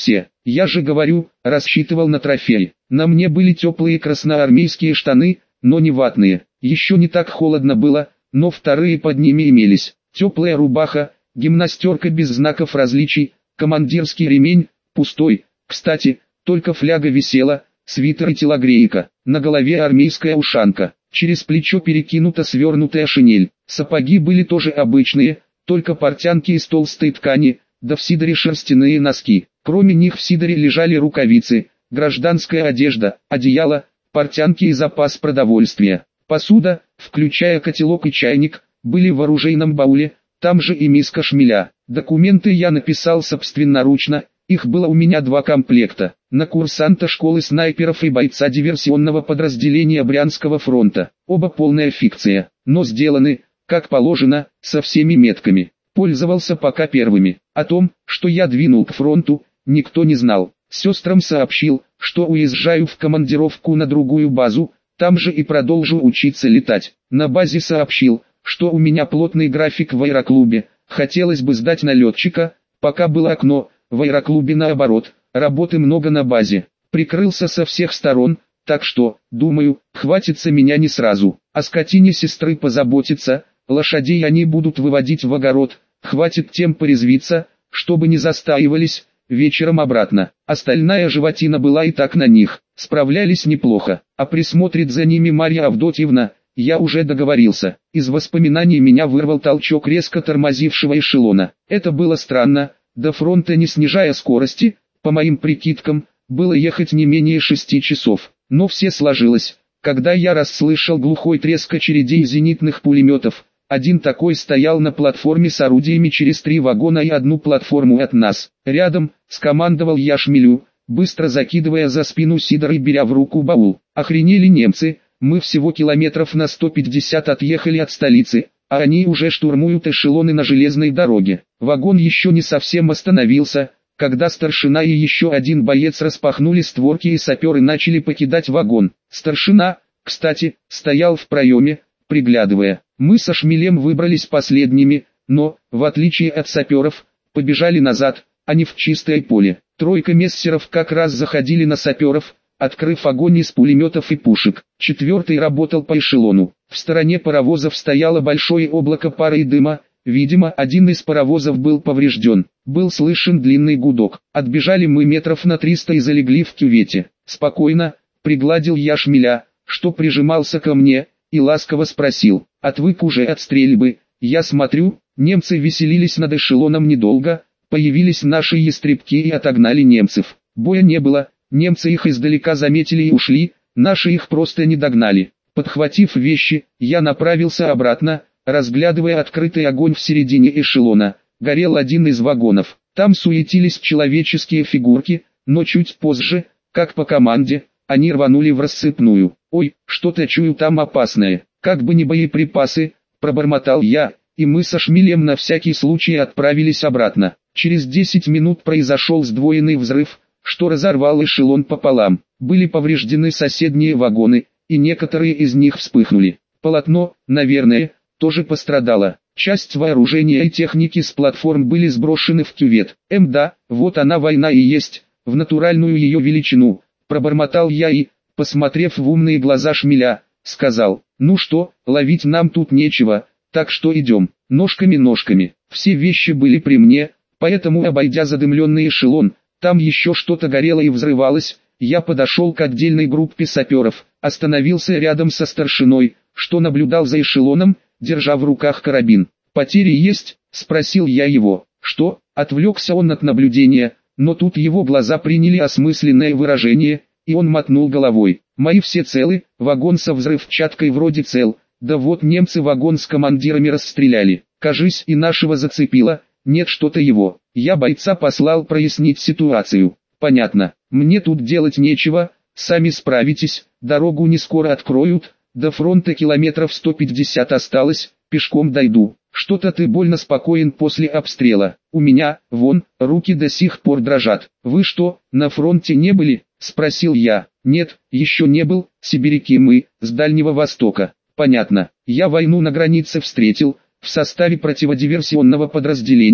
Я же говорю, рассчитывал на трофей. На мне были теплые красноармейские штаны, но не ватные. Еще не так холодно было, но вторые под ними имелись. Теплая рубаха, гимнастерка без знаков различий, командирский ремень, пустой. Кстати, только фляга висела, свитер и телогрейка. На голове армейская ушанка. Через плечо перекинута свернутая шинель. Сапоги были тоже обычные, только портянки из толстой ткани, да в сидоре шерстяные носки. Кроме них в сидоре лежали рукавицы, гражданская одежда, одеяло, портянки и запас продовольствия. Посуда, включая котелок и чайник, были в оружейном бауле, там же и миска шмеля. Документы я написал собственноручно, их было у меня два комплекта. На курсанта школы снайперов и бойца диверсионного подразделения Брянского фронта. Оба полная фикция, но сделаны, как положено, со всеми метками. Пользовался пока первыми. О том, что я двинул к фронту, никто не знал. Сестрам сообщил, что уезжаю в командировку на другую базу, там же и продолжу учиться летать. На базе сообщил, что у меня плотный график в аэроклубе, хотелось бы сдать на летчика, пока было окно, в аэроклубе наоборот, работы много на базе. Прикрылся со всех сторон, так что, думаю, хватится меня не сразу. О скотине сестры позаботиться, лошадей они будут выводить в огород, хватит тем порезвиться, чтобы не застаивались, вечером обратно. Остальная животина была и так на них, справлялись неплохо, а присмотрит за ними Марья Авдотьевна, я уже договорился. Из воспоминаний меня вырвал толчок резко тормозившего эшелона. Это было странно, до фронта не снижая скорости, по моим прикидкам, было ехать не менее шести часов. Но все сложилось, когда я расслышал глухой треск очередей зенитных пулеметов. Один такой стоял на платформе с орудиями через три вагона и одну платформу от нас. Рядом, скомандовал я шмелю, быстро закидывая за спину сидор и беря в руку баул. Охренели немцы, мы всего километров на сто пятьдесят отъехали от столицы, а они уже штурмуют эшелоны на железной дороге. Вагон еще не совсем остановился, когда старшина и еще один боец распахнули створки и саперы начали покидать вагон. Старшина, кстати, стоял в проеме, приглядывая. Мы со шмелем выбрались последними, но, в отличие от саперов, побежали назад, а не в чистое поле. Тройка мессеров как раз заходили на саперов, открыв огонь из пулеметов и пушек. Четвертый работал по эшелону. В стороне паровозов стояло большое облако пара и дыма, видимо, один из паровозов был поврежден. Был слышен длинный гудок. Отбежали мы метров на триста и залегли в кювете. Спокойно, пригладил я шмеля, что прижимался ко мне, и ласково спросил: «Отвык уже от стрельбы?» Я смотрю, немцы веселились над эшелоном недолго, появились наши ястребки и отогнали немцев. Боя не было, немцы их издалека заметили и ушли, наши их просто не догнали. Подхватив вещи, я направился обратно, разглядывая открытый огонь в середине эшелона. Горел один из вагонов. Там суетились человеческие фигурки, но чуть позже, как по команде, они рванули в рассыпную. «Ой, что-то чую там опасное, как бы не боеприпасы», пробормотал я, и мы со шмелем на всякий случай отправились обратно. Через десять минут произошел сдвоенный взрыв, что разорвал эшелон пополам. Были повреждены соседние вагоны, и некоторые из них вспыхнули. Полотно, наверное, тоже пострадало. Часть вооружения и техники с платформ были сброшены в кювет. Эм да, вот она война и есть, в натуральную ее величину, пробормотал я и, посмотрев в умные глаза шмеля, сказал: «Ну что, ловить нам тут нечего, так что идем, ножками-ножками». Все вещи были при мне, поэтому, обойдя задымленный эшелон, там еще что-то горело и взрывалось, я подошел к отдельной группе саперов, остановился рядом со старшиной, что наблюдал за эшелоном, держа в руках карабин. «Потери есть?» – спросил я его. «Что?» – отвлекся он от наблюдения, но тут его глаза приняли осмысленное выражение, и он мотнул головой. «Мои все целы, вагон со взрывчаткой вроде цел, да вот немцы вагон с командирами расстреляли, кажись, и нашего зацепило, нет что-то его». Я бойца послал прояснить ситуацию. «Понятно, мне тут делать нечего, сами справитесь, дорогу не скоро откроют, до фронта километров сто пятьдесят осталось, пешком дойду». «Что-то ты больно спокоен после обстрела. У меня, вон, руки до сих пор дрожат». «Вы что, на фронте не были?» – спросил я. «Нет, еще не был, сибиряки мы, с Дальнего Востока». «Понятно, я войну на границе встретил, в составе противодиверсионного подразделения,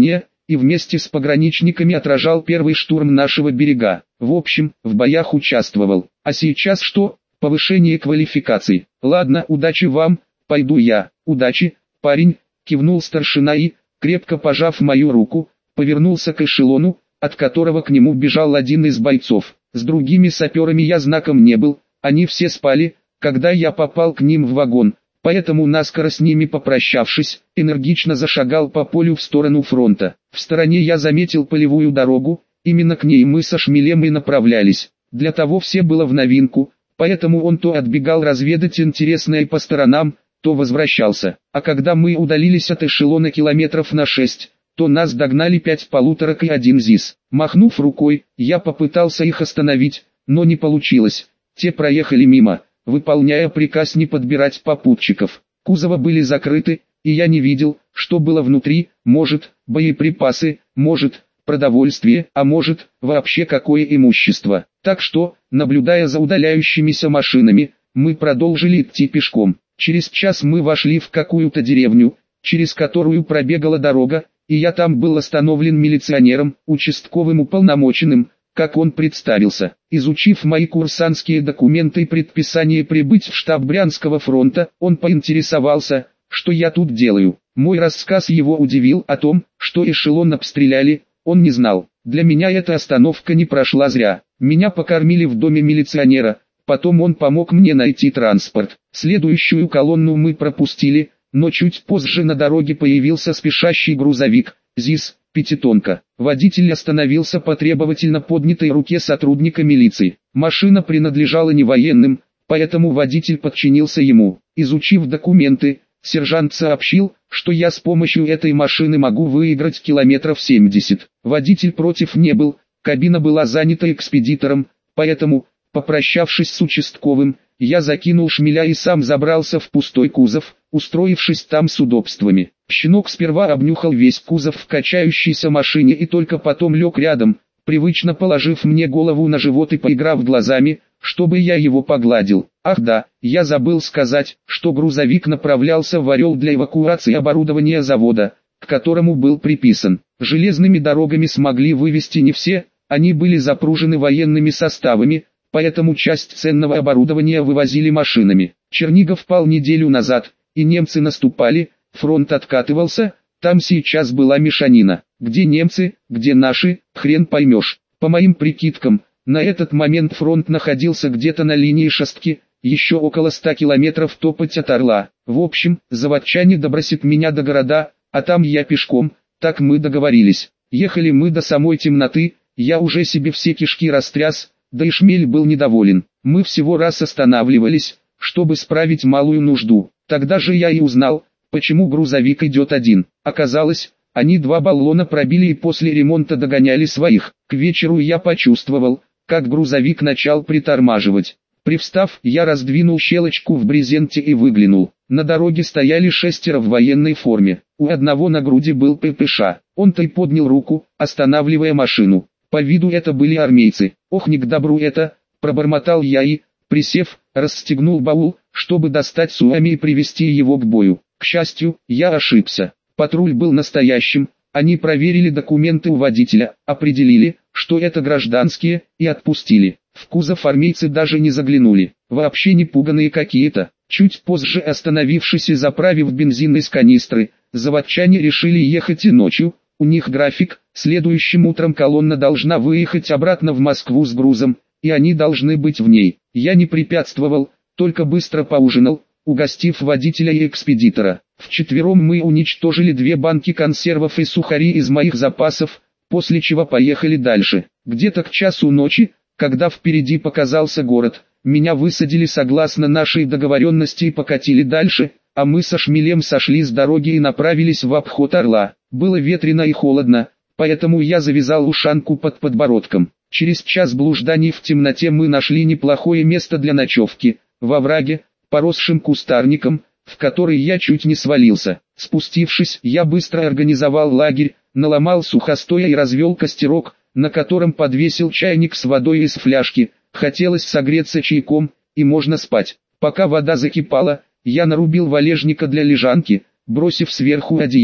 и вместе с пограничниками отражал первый штурм нашего берега. В общем, в боях участвовал. А сейчас что? Повышение квалификации. Ладно, удачи вам, пойду я. Удачи, парень, кивнул старшина и, крепко пожав мою руку, повернулся к эшелону, от которого к нему бежал один из бойцов. С другими саперами я знаком не был, они все спали, когда я попал к ним в вагон, поэтому наскоро с ними попрощавшись, энергично зашагал по полю в сторону фронта. В стороне я заметил полевую дорогу, именно к ней мы со Шмелем и направлялись. Для того все было в новинку, поэтому он то отбегал разведать интересное по сторонам, то возвращался. А когда мы удалились от эшелона километров на шесть, то нас догнали пять полуторок и один ЗИС. Махнув рукой, я попытался их остановить, но не получилось. Те проехали мимо, выполняя приказ не подбирать попутчиков. Кузовы были закрыты, и я не видел, что было внутри, может, боеприпасы, может, продовольствие, а может, вообще какое имущество. Так что, наблюдая за удаляющимися машинами, мы продолжили идти пешком. Через час мы вошли в какую-то деревню, через которую пробегала дорога, и я там был остановлен милиционером, участковым уполномоченным, как он представился. Изучив мои курсантские документы и предписание прибыть в штаб Брянского фронта, он поинтересовался, что я тут делаю. Мой рассказ его удивил. О том, что эшелон обстреляли, он не знал. Для меня эта остановка не прошла зря. Меня покормили в доме милиционера, потом он помог мне найти транспорт. Следующую колонну мы пропустили, но чуть позже на дороге появился спешащий грузовик, ЗИС, пятитонка. Водитель остановился по требовательно поднятой руке сотрудника милиции. Машина принадлежала не военным, поэтому водитель подчинился ему. Изучив документы, сержант сообщил, что я с помощью этой машины могу выиграть километров семьдесят. Водитель против не был, кабина была занята экспедитором, поэтому, попрощавшись с участковым, я закинул Шмеля и сам забрался в пустой кузов, устроившись там с удобствами. Щенок сперва обнюхал весь кузов в качающейся машине и только потом лег рядом, привычно положив мне голову на живот и поиграв глазами, чтобы я его погладил. Ах да, я забыл сказать, что грузовик направлялся в Орел для эвакуации оборудования завода, к которому был приписан. Железными дорогами смогли вывести не все, они были запружены военными составами, поэтому часть ценного оборудования вывозили машинами. Чернигов пал неделю назад, и немцы наступали, фронт откатывался, там сейчас была мешанина. Где немцы, где наши, хрен поймешь. По моим прикидкам, на этот момент фронт находился где-то на линии шестки, еще около ста километров топать от Орла. В общем, заводчане добросят меня до города, а там я пешком, так мы договорились. Ехали мы до самой темноты, я уже себе все кишки растряс, да и Шмель был недоволен. Мы всего раз останавливались, чтобы справить малую нужду. Тогда же я и узнал, почему грузовик идет один. Оказалось, они два баллона пробили и после ремонта догоняли своих. К вечеру я почувствовал, как грузовик начал притормаживать. Привстав, я раздвинул щелочку в брезенте и выглянул. На дороге стояли шестеро в военной форме. У одного на груди был ППШ. Он-то и поднял руку, останавливая машину. По виду это были армейцы. Ох, не к добру это, пробормотал я и, присев, расстегнул баул, чтобы достать Суами и привести его к бою. К счастью, я ошибся. Патруль был настоящим, они проверили документы у водителя, определили, что это гражданские, и отпустили. В кузов армейцы даже не заглянули, вообще не пуганые какие-то. Чуть позже, остановившись и заправив бензин из канистры, заводчане решили ехать и ночью. У них график, следующим утром колонна должна выехать обратно в Москву с грузом, и они должны быть в ней. Я не препятствовал, только быстро поужинал, угостив водителя и экспедитора. Вчетвером мы уничтожили две банки консервов и сухари из моих запасов, после чего поехали дальше. Где-то к часу ночи, когда впереди показался город, меня высадили согласно нашей договоренности и покатили дальше, а мы со Шмелем сошли с дороги и направились в обход Орла. Было ветрено и холодно, поэтому я завязал ушанку под подбородком. Через час блужданий в темноте мы нашли неплохое место для ночевки, во овраге, поросшим кустарником, в который я чуть не свалился. Спустившись, я быстро организовал лагерь, наломал сухостоя и развел костерок, на котором подвесил чайник с водой из фляжки. Хотелось согреться чайком, и можно спать. Пока вода закипала, я нарубил валежника для лежанки, бросив сверху одеяло.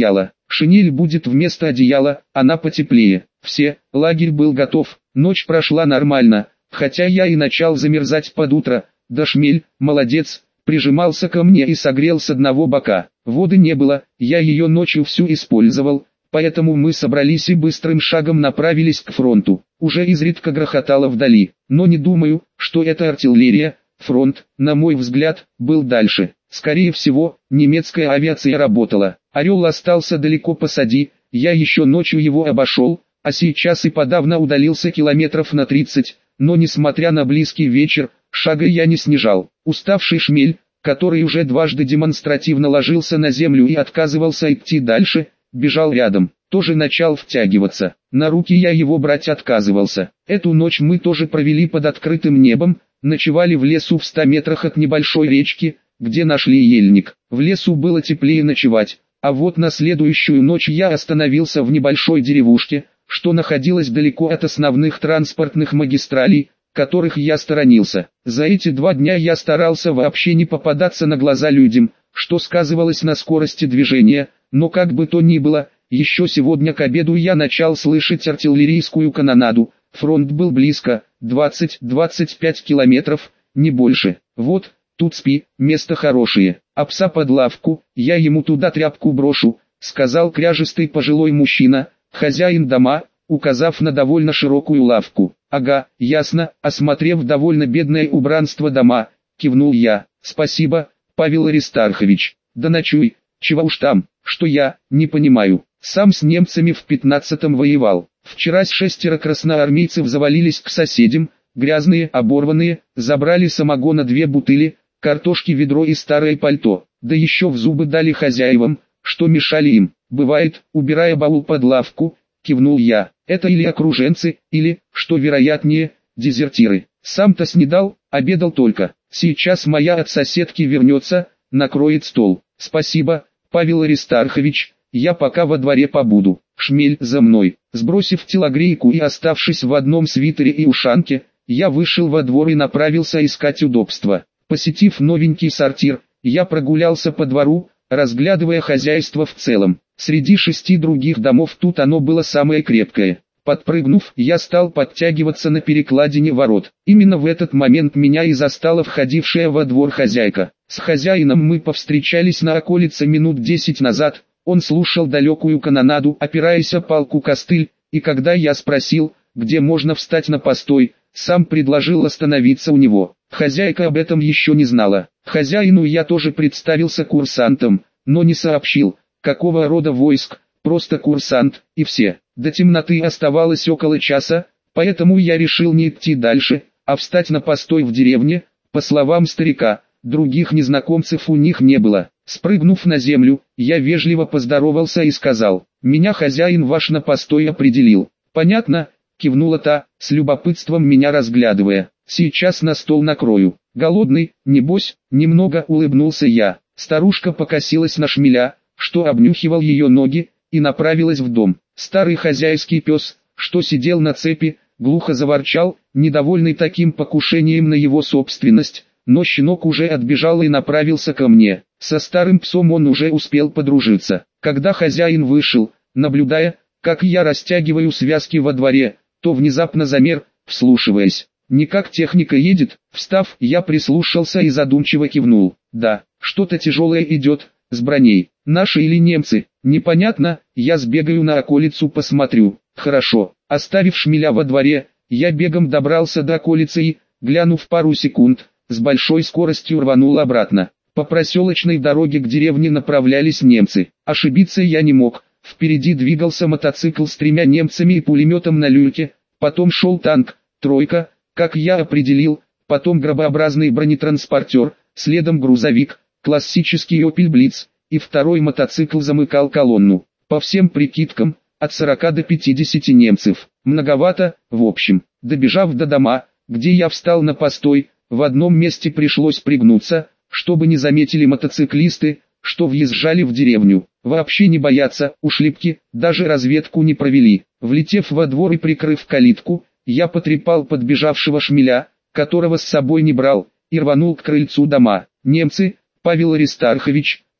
Шинель будет вместо одеяла, она потеплее. Все, лагерь был готов, ночь прошла нормально, хотя я и начал замерзать под утро. Да Шмель, молодец, прижимался ко мне и согрел с одного бока. Воды не было, я ее ночью всю использовал, поэтому мы собрались и быстрым шагом направились к фронту. Уже изредка грохотало вдали, но не думаю, что это артиллерия. Фронт, на мой взгляд, был дальше. Скорее всего, немецкая авиация работала. Орел остался далеко позади, я еще ночью его обошел, а сейчас и подавно удалился километров на тридцать, но несмотря на близкий вечер, шага я не снижал. Уставший Шмель, который уже дважды демонстративно ложился на землю и отказывался идти дальше, бежал рядом, тоже начал втягиваться. На руки я его брать отказывался. Эту ночь мы тоже провели под открытым небом, ночевали в лесу в ста метрах от небольшой речки, где нашли ельник. В лесу было теплее ночевать, а вот на следующую ночь я остановился в небольшой деревушке, что находилась далеко от основных транспортных магистралей, которых я сторонился. За эти два дня я старался вообще не попадаться на глаза людям, что сказывалось на скорости движения, но как бы то ни было, еще сегодня к обеду я начал слышать артиллерийскую канонаду. Фронт был близко, двадцать-двадцать пять километров, не больше. Вот, тут спи, место хорошее, а пса под лавку, я ему туда тряпку брошу, сказал кряжистый пожилой мужчина, хозяин дома, указав на довольно широкую лавку. Ага, ясно, осмотрев довольно бедное убранство дома, кивнул я. Спасибо, Павел Аристархович, да ночуй, чего уж там, что я, не понимаю, сам с немцами в пятнадцатом воевал. Вчера шестеро красноармейцев завалились к соседям, грязные, оборванные, забрали самогона две бутыли, картошки ведро и старое пальто, да еще в зубы дали хозяевам, что мешали им. Бывает, убирая баул под лавку, кивнул я, это или окруженцы, или, что вероятнее, дезертиры. Сам-то снедал, обедал только. Сейчас моя от соседки вернется, накроет стол. Спасибо, Павел Аристархович, я пока во дворе побуду. Шмель, за мной. Сбросив телогрейку и оставшись в одном свитере и ушанке, я вышел во двор и направился искать удобства. Посетив новенький сортир, я прогулялся по двору, разглядывая хозяйство в целом. Среди шести других домов тут оно было самое крепкое. Подпрыгнув, я стал подтягиваться на перекладине ворот. Именно в этот момент меня и застала входившая во двор хозяйка. С хозяином мы повстречались на околице минут десять назад. Он слушал далекую канонаду, опираясь о палку-костыль, и когда я спросил, где можно встать на постой, сам предложил остановиться у него. Хозяйка об этом еще не знала. Хозяину я тоже представился курсантом, но не сообщил, какого рода войск, просто курсант, и все. До темноты оставалось около часа, поэтому я решил не идти дальше, а встать на постой в деревне. По словам старика, других незнакомцев у них не было. Спрыгнув на землю, я вежливо поздоровался и сказал, «Меня хозяин ваш на постой определил». «Понятно», — кивнула та, с любопытством меня разглядывая. «Сейчас на стол накрою». «Голодный, небось?» — немного улыбнулся я. Старушка покосилась на Шмеля, что обнюхивал ее ноги, и направилась в дом. Старый хозяйский пес, что сидел на цепи, глухо заворчал, недовольный таким покушением на его собственность, но щенок уже отбежал и направился ко мне. Со старым псом он уже успел подружиться. Когда хозяин вышел, наблюдая, как я растягиваю связки во дворе, то внезапно замер, вслушиваясь. «Никак техника едет?» Встав, я прислушался и задумчиво кивнул. «Да, что-то тяжелое идет, с броней. Наши или немцы? Непонятно, я сбегаю на околицу посмотрю». «Хорошо». Оставив Шмеля во дворе, я бегом добрался до околицы и, глянув пару секунд, с большой скоростью рванул обратно. По проселочной дороге к деревне направлялись немцы. Ошибиться я не мог. Впереди двигался мотоцикл с тремя немцами и пулеметом на люльке, потом шел танк, тройка, как я определил, потом гробообразный бронетранспортер, следом грузовик, классический Opel Blitz, и второй мотоцикл замыкал колонну. По всем прикидкам, от сорока до пятидесяти немцев. Многовато, в общем. Добежав до дома, где я встал на постой, в одном месте пришлось пригнуться, чтобы не заметили мотоциклисты, что въезжали в деревню. Вообще не боятся, ушлепки, даже разведку не провели. Влетев во двор и прикрыв калитку, я потрепал подбежавшего Шмеля, которого с собой не брал, и рванул к крыльцу дома. «Немцы, Павел Аристархович»,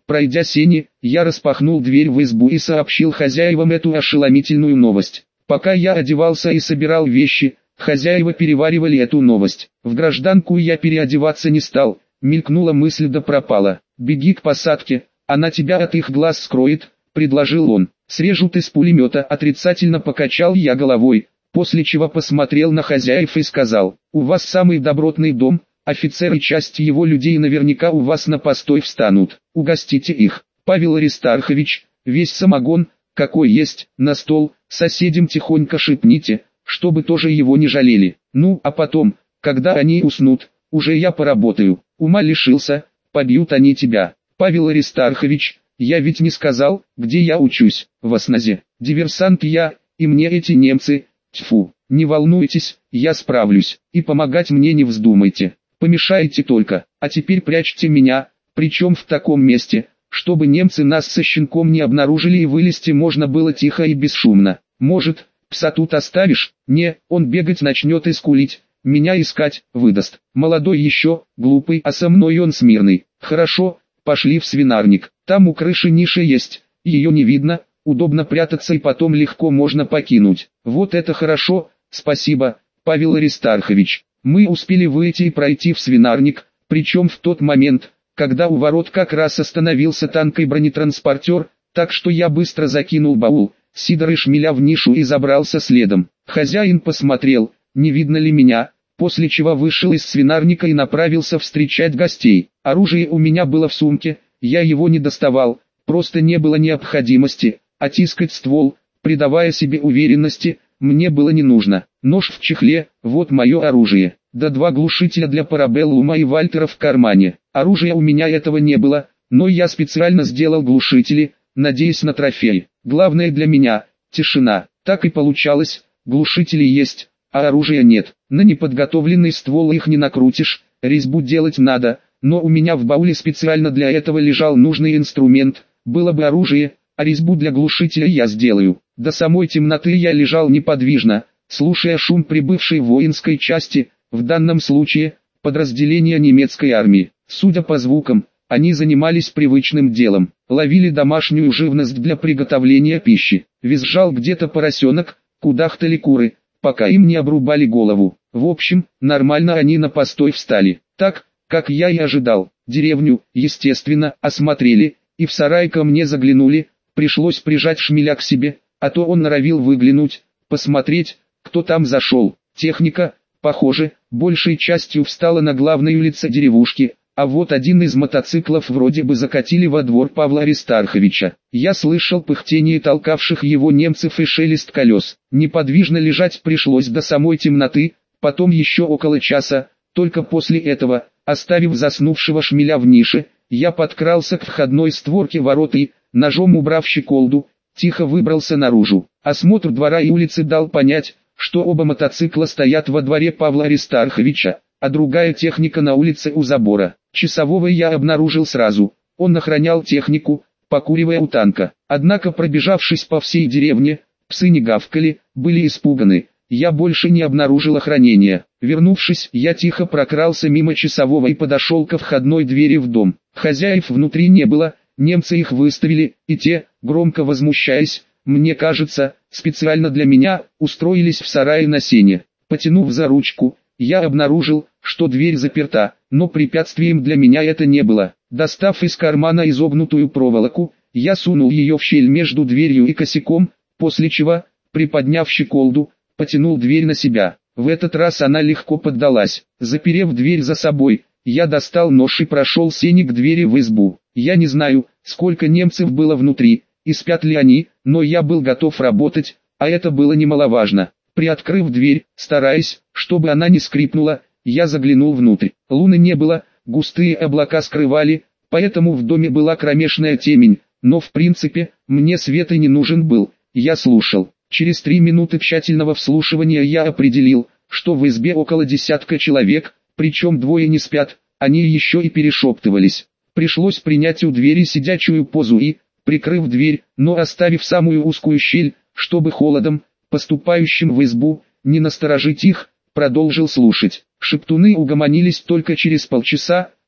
Пройдя сени, я распахнул дверь в избу и сообщил хозяевам эту ошеломительную новость. Пока я одевался и собирал вещи, хозяева переваривали эту новость. В гражданку я переодеваться не стал, мелькнула мысль да пропала. «Беги к посадке, она тебя от их глаз скроет», — предложил он. «Срежут из пулемета», — отрицательно покачал я головой, после чего посмотрел на хозяев и сказал: «У вас самый добротный дом, офицеры части его людей наверняка у вас на постой встанут, угостите их. Павел Аристархович, весь самогон, какой есть, на стол, соседям тихонько шепните, чтобы тоже его не жалели. Ну, а потом, когда они уснут, уже я поработаю. Ума лишился, побьют они тебя. Павел Аристархович, я ведь не сказал, где я учусь, в осназе. Диверсант я, и мне эти немцы, тьфу, не волнуйтесь, я справлюсь, и помогать мне не вздумайте. Помешаете только, а теперь прячьте меня, причем в таком месте, чтобы немцы нас со щенком не обнаружили и вылезти можно было тихо и бесшумно. Может, пса тут оставишь? Не, он бегать начнет и скулить, меня искать, выдаст. Молодой еще, глупый, а со мной он смирный. Хорошо, пошли в свинарник, там у крыши ниша есть, ее не видно, удобно прятаться и потом легко можно покинуть. Вот это хорошо, спасибо, Павел Аристархович. Мы успели выйти и пройти в свинарник, причем в тот момент, когда у ворот как раз остановился танк и бронетранспортер, так что я быстро закинул баул, Сидор и шмеля в нишу и забрался следом. Хозяин посмотрел, не видно ли меня, после чего вышел из свинарника и направился встречать гостей. Оружие у меня было в сумке, я его не доставал, просто не было необходимости, а тискать ствол, придавая себе уверенности, мне было не нужно. Нож в чехле, вот мое оружие, да два глушителя для парабеллума и Вальтера в кармане. Оружия у меня этого не было, но я специально сделал глушители, надеясь на трофей. Главное для меня – тишина. Так и получалось, глушители есть, а оружия нет. На неподготовленный ствол их не накрутишь, резьбу делать надо, но у меня в бауле специально для этого лежал нужный инструмент, было бы оружие, а резьбу для глушителя я сделаю. До самой темноты я лежал неподвижно, слушая шум прибывшей воинской части, в данном случае, подразделения немецкой армии. Судя по звукам, они занимались привычным делом, ловили домашнюю живность для приготовления пищи. Визжал где-то поросенок, кудахтали куры, пока им не обрубали голову. В общем, нормально они на постой встали. Так, как я и ожидал, деревню, естественно, осмотрели, и в сарай ко мне заглянули, пришлось прижать шмеля к себе, а то он норовил выглянуть, посмотреть, кто там зашел. Техника, похоже, большей частью встала на главной улице деревушки, а вот один из мотоциклов вроде бы закатили во двор Павла Аристарховича. Я слышал пыхтение толкавших его немцев и шелест колес. Неподвижно лежать пришлось до самой темноты, потом еще около часа, только после этого, оставив заснувшего шмеля в нише, я подкрался к входной створке ворот и, ножом убрав щеколду, тихо выбрался наружу. Осмотр двора и улицы дал понять, что оба мотоцикла стоят во дворе Павла Аристарховича, а другая техника на улице у забора. Часового я обнаружил сразу, он охранял технику, покуривая у танка. Однако, пробежавшись по всей деревне, псы не гавкали, были испуганы, я больше не обнаружил охранения. Вернувшись, я тихо прокрался мимо часового и подошел ко входной двери в дом. Хозяев внутри не было, немцы их выставили, и те, громко возмущаясь, мне кажется, специально для меня, устроились в сарае на сене. Потянув за ручку, я обнаружил, что дверь заперта, но препятствием для меня это не было. Достав из кармана изогнутую проволоку, я сунул ее в щель между дверью и косяком, после чего, приподняв щеколду, потянул дверь на себя. В этот раз она легко поддалась. Заперев дверь за собой, я достал нож и прошел сени к двери в избу. Я не знаю, сколько немцев было внутри, и спят ли они, но я был готов работать, а это было немаловажно. Приоткрыв дверь, стараясь, чтобы она не скрипнула, я заглянул внутрь. Луны не было, густые облака скрывали, поэтому в доме была кромешная темень, но в принципе, мне свет и не нужен был, я слушал. Через три минуты тщательного вслушивания я определил, что в избе около десятка человек, причем двое не спят, они еще и перешептывались. Пришлось принять у двери сидячую позу и, прикрыв дверь, но оставив самую узкую щель, чтобы холодом, поступающим в избу, не насторожить их, продолжил слушать. Шептуны угомонились только через полчаса,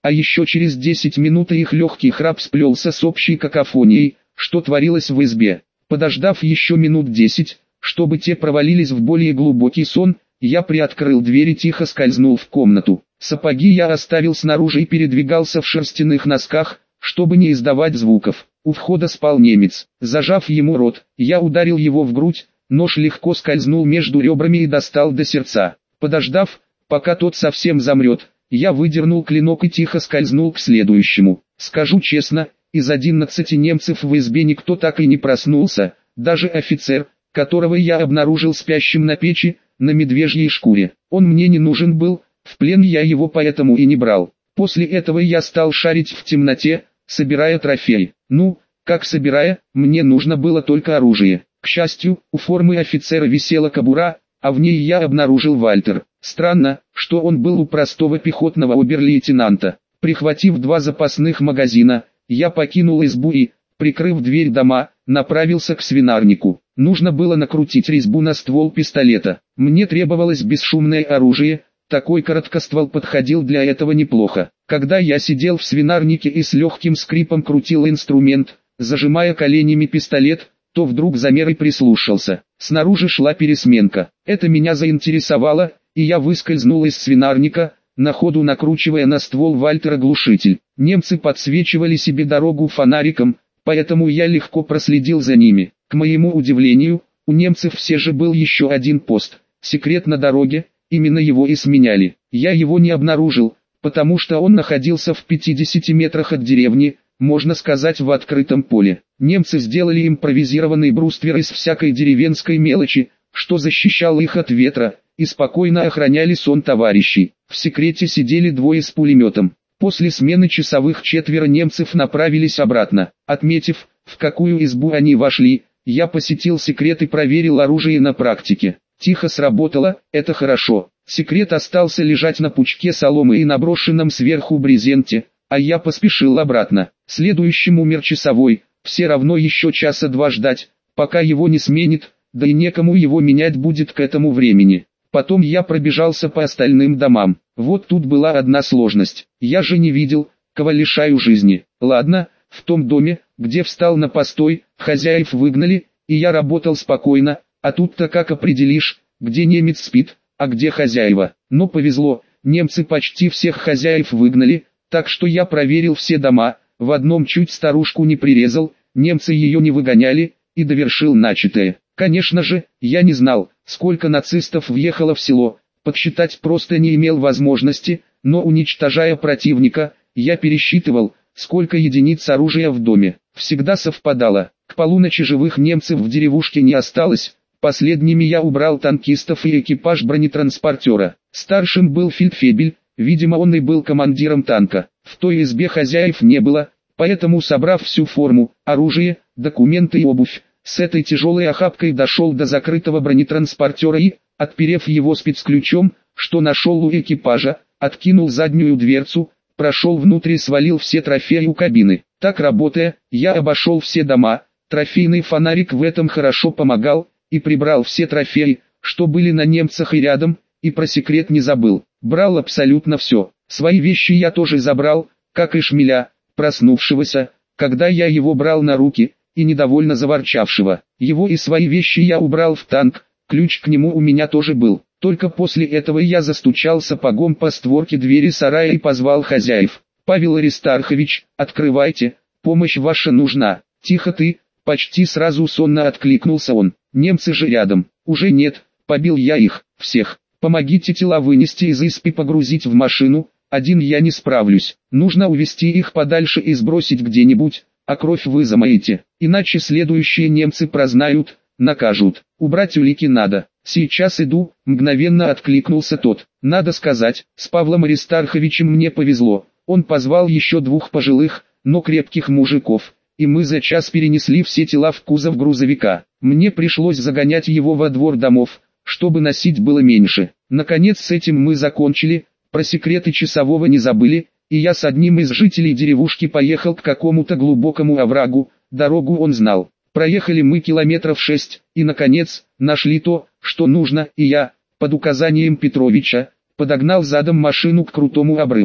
а еще через десять минут их легкий храп сплелся с общей какофонией, что творилось в избе. Подождав еще минут десять, чтобы те провалились в более глубокий сон, я приоткрыл дверь и тихо скользнул в комнату. Сапоги я оставил снаружи и передвигался в шерстяных носках, чтобы не издавать звуков. У входа спал немец. Зажав ему рот, я ударил его в грудь, нож легко скользнул между ребрами и достал до сердца. Подождав, пока тот совсем замрет, я выдернул клинок и тихо скользнул к следующему. Скажу честно, из одиннадцати немцев в избе никто так и не проснулся, даже офицер, которого я обнаружил спящим на печи, на медвежьей шкуре. Он мне не нужен был, в плен я его поэтому и не брал. После этого я стал шарить в темноте, собирая трофей. Ну, как собирая, мне нужно было только оружие. К счастью, у формы офицера висела кобура, а в ней я обнаружил Вальтер. Странно, что он был у простого пехотного обер-лейтенанта. Прихватив два запасных магазина, я покинул избу и, прикрыв дверь дома, направился к свинарнику. Нужно было накрутить резьбу на ствол пистолета. Мне требовалось бесшумное оружие, такой короткоствол подходил для этого неплохо. Когда я сидел в свинарнике и с легким скрипом крутил инструмент, зажимая коленями пистолет, то вдруг замер и прислушался. Снаружи шла пересменка. Это меня заинтересовало, и я выскользнул из свинарника, на ходу накручивая на ствол Вальтера глушитель. Немцы подсвечивали себе дорогу фонариком, поэтому я легко проследил за ними. К моему удивлению, у немцев все же был еще один пост, секрет на дороге, именно его и сменяли. Я его не обнаружил, потому что он находился в пятидесяти метрах от деревни, можно сказать в открытом поле. Немцы сделали импровизированный бруствер из всякой деревенской мелочи, что защищало их от ветра, и спокойно охраняли сон товарищей. В секрете сидели двое с пулеметом. После смены часовых четверо немцев направились обратно. Отметив, в какую избу они вошли, я посетил секрет и проверил оружие на практике. Тихо сработало, это хорошо. Секрет остался лежать на пучке соломы и на брошенном сверху брезенте, а я поспешил обратно. Следующим умер часовой, все равно еще часа два ждать, пока его не сменит, да и некому его менять будет к этому времени. Потом я пробежался по остальным домам. Вот тут была одна сложность. Я же не видел, кого лишаю жизни. Ладно, в том доме, где встал на постой, хозяев выгнали, и я работал спокойно, а тут-то как определишь, где немец спит, а где хозяева. Но повезло, немцы почти всех хозяев выгнали, так что я проверил все дома, в одном чуть старушку не прирезал, немцы ее не выгоняли, и довершил начатое. Конечно же, я не знал, сколько нацистов въехало в село, подсчитать просто не имел возможности, но уничтожая противника, я пересчитывал, сколько единиц оружия в доме. Всегда совпадало. К полуночи живых немцев в деревушке не осталось, последними я убрал танкистов и экипаж бронетранспортера. Старшим был фельдфебель, видимо он и был командиром танка. В той избе хозяев не было, поэтому собрав всю форму, оружие, документы и обувь, с этой тяжелой охапкой дошел до закрытого бронетранспортера и, отперев его спецключом, что нашел у экипажа, откинул заднюю дверцу, прошел внутрь и свалил все трофеи у кабины. Так работая, я обошел все дома, трофейный фонарик в этом хорошо помогал, и прибрал все трофеи, что были на немцах и рядом, и про секрет не забыл. Брал абсолютно все. Свои вещи я тоже забрал, как и шмеля, проснувшегося, когда я его брал на руки, и недовольно заворчавшего. Его и свои вещи я убрал в танк, ключ к нему у меня тоже был. Только после этого я застучал сапогом по створке двери сарая и позвал хозяев. «Павел Аристархович, открывайте, помощь ваша нужна». «Тихо ты», почти сразу сонно откликнулся он. «Немцы же рядом». «Уже нет, побил я их, всех. Помогите тела вынести из избы и погрузить в машину, один я не справлюсь. Нужно увезти их подальше и сбросить где-нибудь, а кровь вы замоете, иначе следующие немцы прознают, накажут. Убрать улики надо». «Сейчас иду», мгновенно откликнулся тот. Надо сказать, с Павлом Аристарховичем мне повезло. Он позвал еще двух пожилых, но крепких мужиков, и мы за час перенесли все тела в кузов грузовика. Мне пришлось загонять его во двор домов, чтобы носить было меньше. Наконец с этим мы закончили, про секреты часового не забыли, и я с одним из жителей деревушки поехал к какому-то глубокому оврагу, дорогу он знал. Проехали мы километров шесть, и наконец, нашли то, что нужно, и я, под указанием Петровича, подогнал задом машину к крутому обрыву.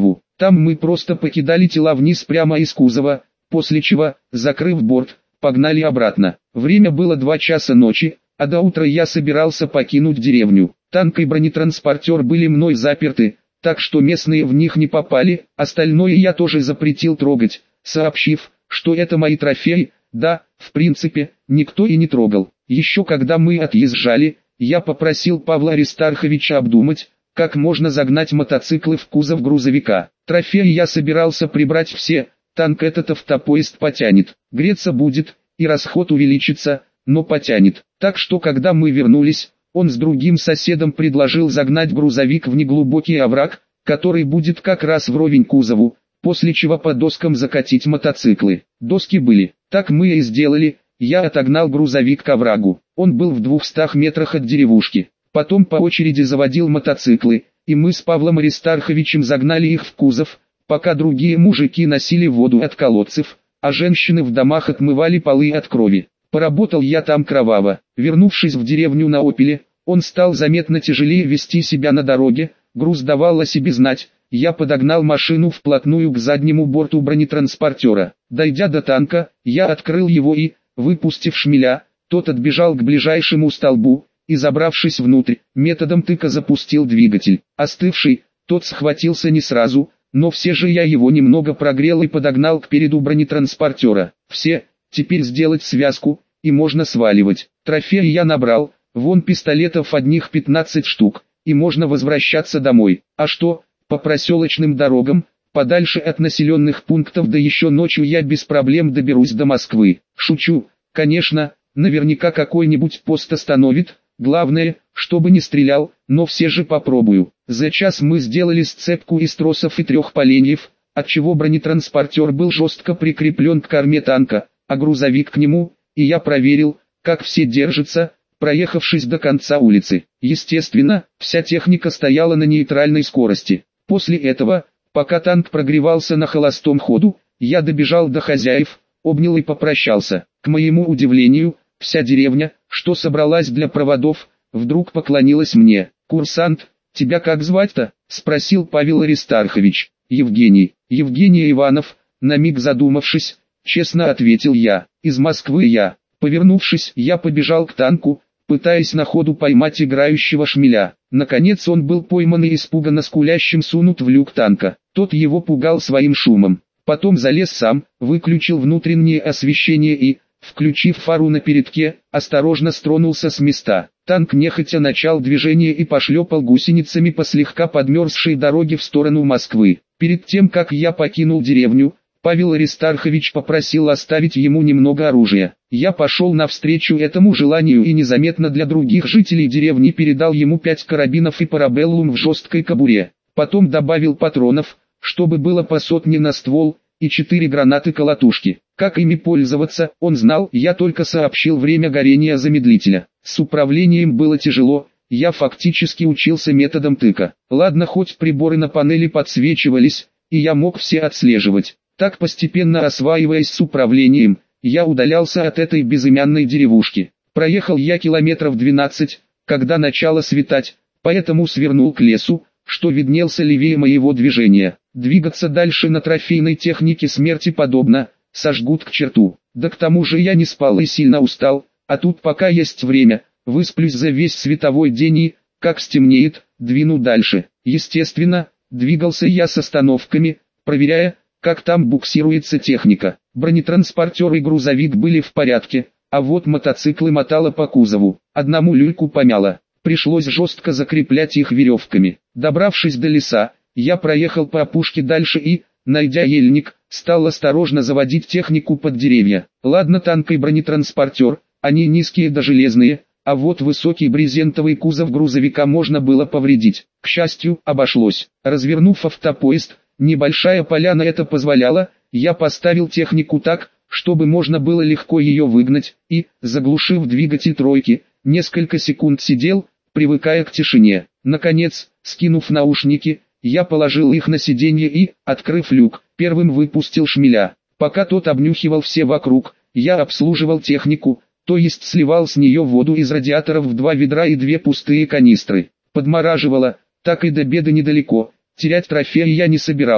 Там мы просто покидали тела вниз прямо из кузова, после чего, закрыв борт, погнали обратно. Время было два часа ночи, а до утра я собирался покинуть деревню. Танк и бронетранспортер были мной заперты, так что местные в них не попали, остальное я тоже запретил трогать, сообщив, что это мои трофеи. Да, в принципе, никто и не трогал. Еще когда мы отъезжали, я попросил Павла Аристарховича обдумать, как можно загнать мотоциклы в кузов грузовика. Трофеи я собирался прибрать все, танк этот автопоезд потянет, греться будет, и расход увеличится, но потянет. Так что когда мы вернулись, он с другим соседом предложил загнать грузовик в неглубокий овраг, который будет как раз вровень кузову, после чего по доскам закатить мотоциклы. Доски были, так мы и сделали. Я отогнал грузовик к оврагу, он был в двухстах метрах от деревушки. Потом по очереди заводил мотоциклы, и мы с Павлом Аристарховичем загнали их в кузов, пока другие мужики носили воду от колодцев, а женщины в домах отмывали полы от крови. Поработал я там кроваво. Вернувшись в деревню на «Опеле», он стал заметно тяжелее вести себя на дороге, груз давал о себе знать. Я подогнал машину вплотную к заднему борту бронетранспортера. Дойдя до танка, я открыл его и, выпустив шмеля, тот отбежал к ближайшему столбу, и, забравшись внутрь, методом тыка запустил двигатель. Остывший, тот схватился не сразу, но все же я его немного прогрел и подогнал к переду бронетранспортера. Все, теперь сделать связку, и можно сваливать. Трофеи я набрал, вон пистолетов одних пятнадцать штук, и можно возвращаться домой. А что, по проселочным дорогам, подальше от населенных пунктов, да еще ночью я без проблем доберусь до Москвы. Шучу, конечно, наверняка какой-нибудь пост остановит. Главное, чтобы не стрелял, но все же попробую. За час мы сделали сцепку из тросов и трех поленьев, отчего бронетранспортер был жестко прикреплен к корме танка, а грузовик к нему, и я проверил, как все держатся, проехавшись до конца улицы. Естественно, вся техника стояла на нейтральной скорости. После этого, пока танк прогревался на холостом ходу, я добежал до хозяев, обнял и попрощался. К моему удивлению, вся деревня, что собралась для проводов, вдруг поклонилась мне. «Курсант, тебя как звать-то?» — спросил Павел Аристархович. «Евгений, Евгений Иванов», на миг задумавшись, честно ответил я. «Из Москвы я». Повернувшись, я побежал к танку, пытаясь на ходу поймать играющего шмеля. Наконец он был пойман и испуганно скулящим сунут в люк танка. Тот его пугал своим шумом. Потом залез сам, выключил внутреннее освещение и, включив фару на передке, осторожно стронулся с места. Танк нехотя начал движение и пошлепал гусеницами по слегка подмерзшей дороге в сторону Москвы. Перед тем, как я покинул деревню, Павел Аристархович попросил оставить ему немного оружия. Я пошел навстречу этому желанию и незаметно для других жителей деревни передал ему пять карабинов и парабеллум в жесткой кобуре. Потом добавил патронов, чтобы было по сотне на ствол, и четыре гранаты-колотушки. Как ими пользоваться, он знал, я только сообщил время горения замедлителя. С управлением было тяжело, я фактически учился методом тыка. Ладно, хоть приборы на панели подсвечивались, и я мог все отслеживать. Так постепенно осваиваясь с управлением, я удалялся от этой безымянной деревушки. Проехал я километров двенадцать, когда начало светать, поэтому свернул к лесу, что виднелся левее моего движения. Двигаться дальше на трофейной технике смерти подобно, сожгут к черту. Да к тому же я не спал и сильно устал, а тут пока есть время, высплюсь за весь световой день и, как стемнеет, двину дальше. Естественно, двигался я с остановками, проверяя, как там буксируется техника. Бронетранспортер и грузовик были в порядке, а вот мотоциклы мотало по кузову. Одному люльку помяло, пришлось жестко закреплять их веревками. Добравшись до леса, я проехал по опушке дальше и, найдя ельник, стал осторожно заводить технику под деревья. Ладно, танк и бронетранспортер, они низкие да железные, а вот высокий брезентовый кузов грузовика можно было повредить. К счастью, обошлось. Развернув автопоезд, небольшая поляна это позволяла, я поставил технику так, чтобы можно было легко ее выгнать, и, заглушив двигатель тройки, несколько секунд сидел, привыкая к тишине. Наконец, скинув наушники, я положил их на сиденье и, открыв люк, первым выпустил шмеля. Пока тот обнюхивал все вокруг, я обслуживал технику, то есть сливал с нее воду из радиаторов в два ведра и две пустые канистры. Подмораживало, так и до беды недалеко, терять трофеи я не собирался.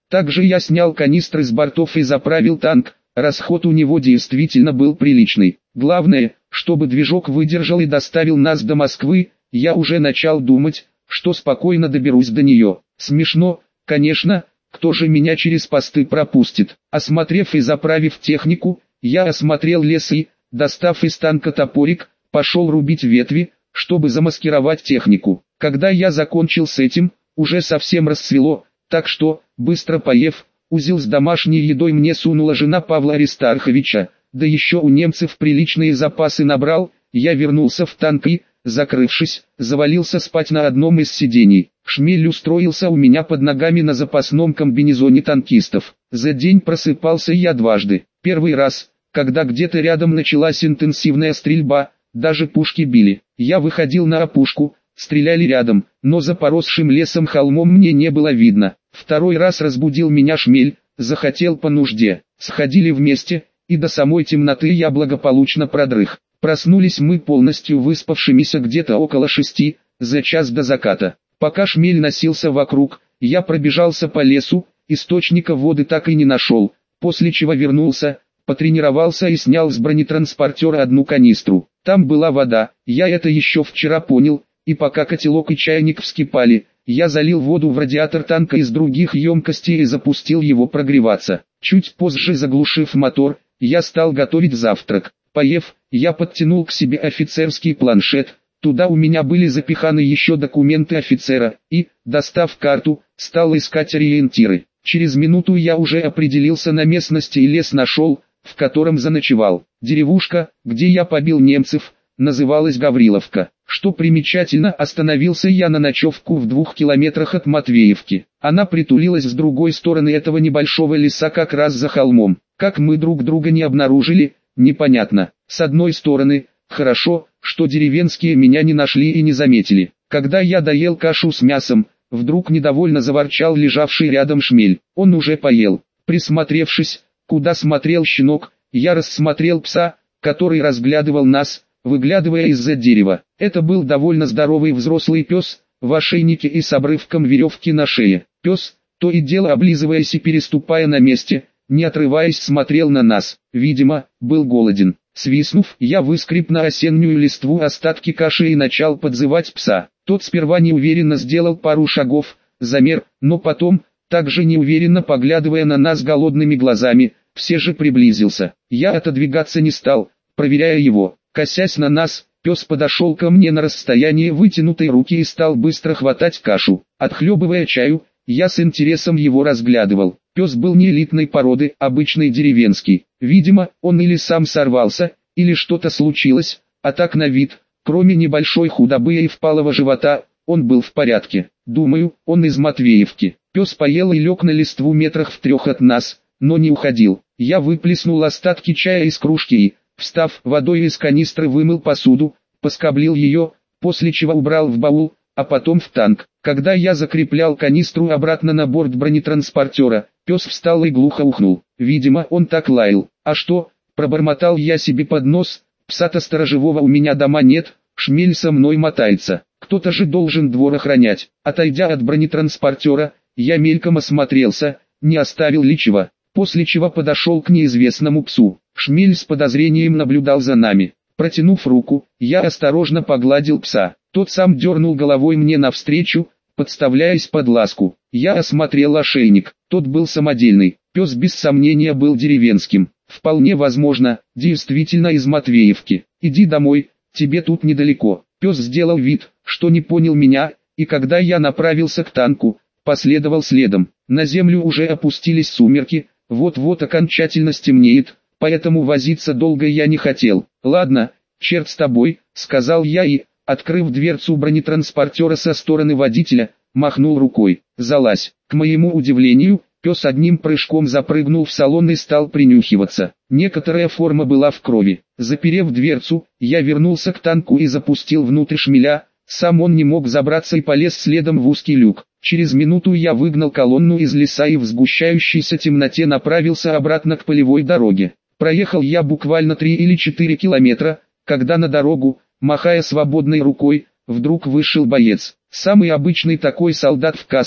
Также я снял канистры с бортов и заправил танк, расход у него действительно был приличный. Главное, чтобы движок выдержал и доставил нас до Москвы, я уже начал думать, что спокойно доберусь до нее. Смешно, конечно, кто же меня через посты пропустит. Осмотрев и заправив технику, я осмотрел лес и, достав из танка топорик, пошел рубить ветви, чтобы замаскировать технику. Когда я закончил с этим, уже совсем рассвело, так что, быстро поев, узел с домашней едой мне сунула жена Павла Аристарховича, да еще у немцев приличные запасы набрал. Я вернулся в танк и, закрывшись, завалился спать на одном из сидений. Шмель устроился у меня под ногами на запасном комбинезоне танкистов. За день просыпался я дважды. Первый раз, когда где-то рядом началась интенсивная стрельба, даже пушки били. Я выходил на опушку, стреляли рядом, но за поросшим лесом холмом мне не было видно. Второй раз разбудил меня Шмель, захотел по нужде. Сходили вместе, и до самой темноты я благополучно продрых. Проснулись мы полностью выспавшимися где-то около шести, за час до заката. Пока Шмель носился вокруг, я пробежался по лесу, источника воды так и не нашел, после чего вернулся, потренировался и снял с бронетранспортера одну канистру. Там была вода, я это еще вчера понял, и пока котелок и чайник вскипали, я залил воду в радиатор танка из других емкостей и запустил его прогреваться. Чуть позже, заглушив мотор, я стал готовить завтрак. Поев, я подтянул к себе офицерский планшет, туда у меня были запиханы еще документы офицера, и, достав карту, стал искать ориентиры. Через минуту я уже определился на местности и лес нашел, в котором заночевал. Деревушка, где я побил немцев, называлась Гавриловка. Что примечательно, остановился я на ночевку в двух километрах от Матвеевки. Она притулилась с другой стороны этого небольшого леса как раз за холмом. Как мы друг друга не обнаружили, непонятно. С одной стороны, хорошо, что деревенские меня не нашли и не заметили. Когда я доел кашу с мясом, вдруг недовольно заворчал лежавший рядом Шмель. Он уже поел. Присмотревшись, куда смотрел щенок, я рассмотрел пса, который разглядывал нас, выглядывая из-за дерева. Это был довольно здоровый взрослый пес, в ошейнике и с обрывком веревки на шее. Пес, то и дело облизываясь и переступая на месте, не отрываясь смотрел на нас. Видимо, был голоден. Свистнув, я выскреб на осеннюю листву остатки каши и начал подзывать пса. Тот сперва неуверенно сделал пару шагов, замер, но потом, также неуверенно поглядывая на нас голодными глазами, все же приблизился. Я отодвигаться не стал, проверяя его. Косясь на нас, пес подошел ко мне на расстояние вытянутой руки и стал быстро хватать кашу. Отхлебывая чаю, я с интересом его разглядывал. Пес был не элитной породы, обычный деревенский. Видимо, он или сам сорвался, или что-то случилось, а так на вид, кроме небольшой худобы и впалого живота, он был в порядке. Думаю, он из Матвеевки. Пес поел и лег на листву метрах в трех от нас, но не уходил. Я выплеснул остатки чая из кружки и, встав, водой из канистры вымыл посуду, поскоблил ее, после чего убрал в баул, а потом в танк. Когда я закреплял канистру обратно на борт бронетранспортера, пес встал и глухо ухнул. Видимо, он так лаял. А что, пробормотал я себе под нос, пса-то сторожевого у меня дома нет, Шмель со мной мотается. Кто-то же должен двор охранять. Отойдя от бронетранспортера, я мельком осмотрелся, не оставил ли чего, после чего подошел к неизвестному псу. Шмель с подозрением наблюдал за нами. Протянув руку, я осторожно погладил пса. Тот сам дернул головой мне навстречу, подставляясь под ласку. Я осмотрел ошейник. Тот был самодельный. Пес без сомнения был деревенским. Вполне возможно, действительно из Матвеевки. Иди домой, тебе тут недалеко. Пес сделал вид, что не понял меня, и когда я направился к танку, последовал следом. На землю уже опустились сумерки, вот-вот окончательно стемнеет, поэтому возиться долго я не хотел. Ладно, черт с тобой, сказал я и, открыв дверцу бронетранспортера со стороны водителя, махнул рукой. Залазь. К моему удивлению, пес одним прыжком запрыгнул в салон и стал принюхиваться. Некоторая форма была в крови. Заперев дверцу, я вернулся к танку и запустил внутрь Шмеля. Сам он не мог забраться и полез следом в узкий люк. Через минуту я выгнал колонну из леса и в сгущающейся темноте направился обратно к полевой дороге. Проехал я буквально три или четыре километра, когда на дорогу, махая свободной рукой, вдруг вышел боец. Самый обычный такой солдат в каске,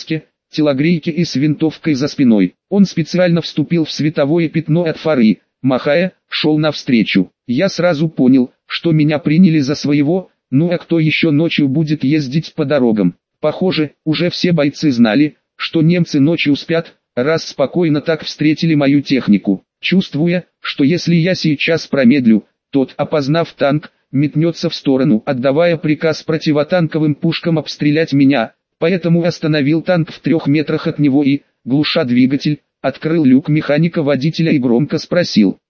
телогрейке и с винтовкой за спиной. Он специально вступил в световое пятно от фары, махая, шел навстречу. Я сразу понял, что меня приняли за своего, ну а кто еще ночью будет ездить по дорогам? Похоже, уже все бойцы знали, что немцы ночью спят, раз спокойно так встретили мою технику. Чувствуя, что если я сейчас промедлю, тот, опознав танк, метнется в сторону, отдавая приказ противотанковым пушкам обстрелять меня, поэтому остановил танк в трех метрах от него и, глуша двигатель, открыл люк механика-водителя и громко спросил: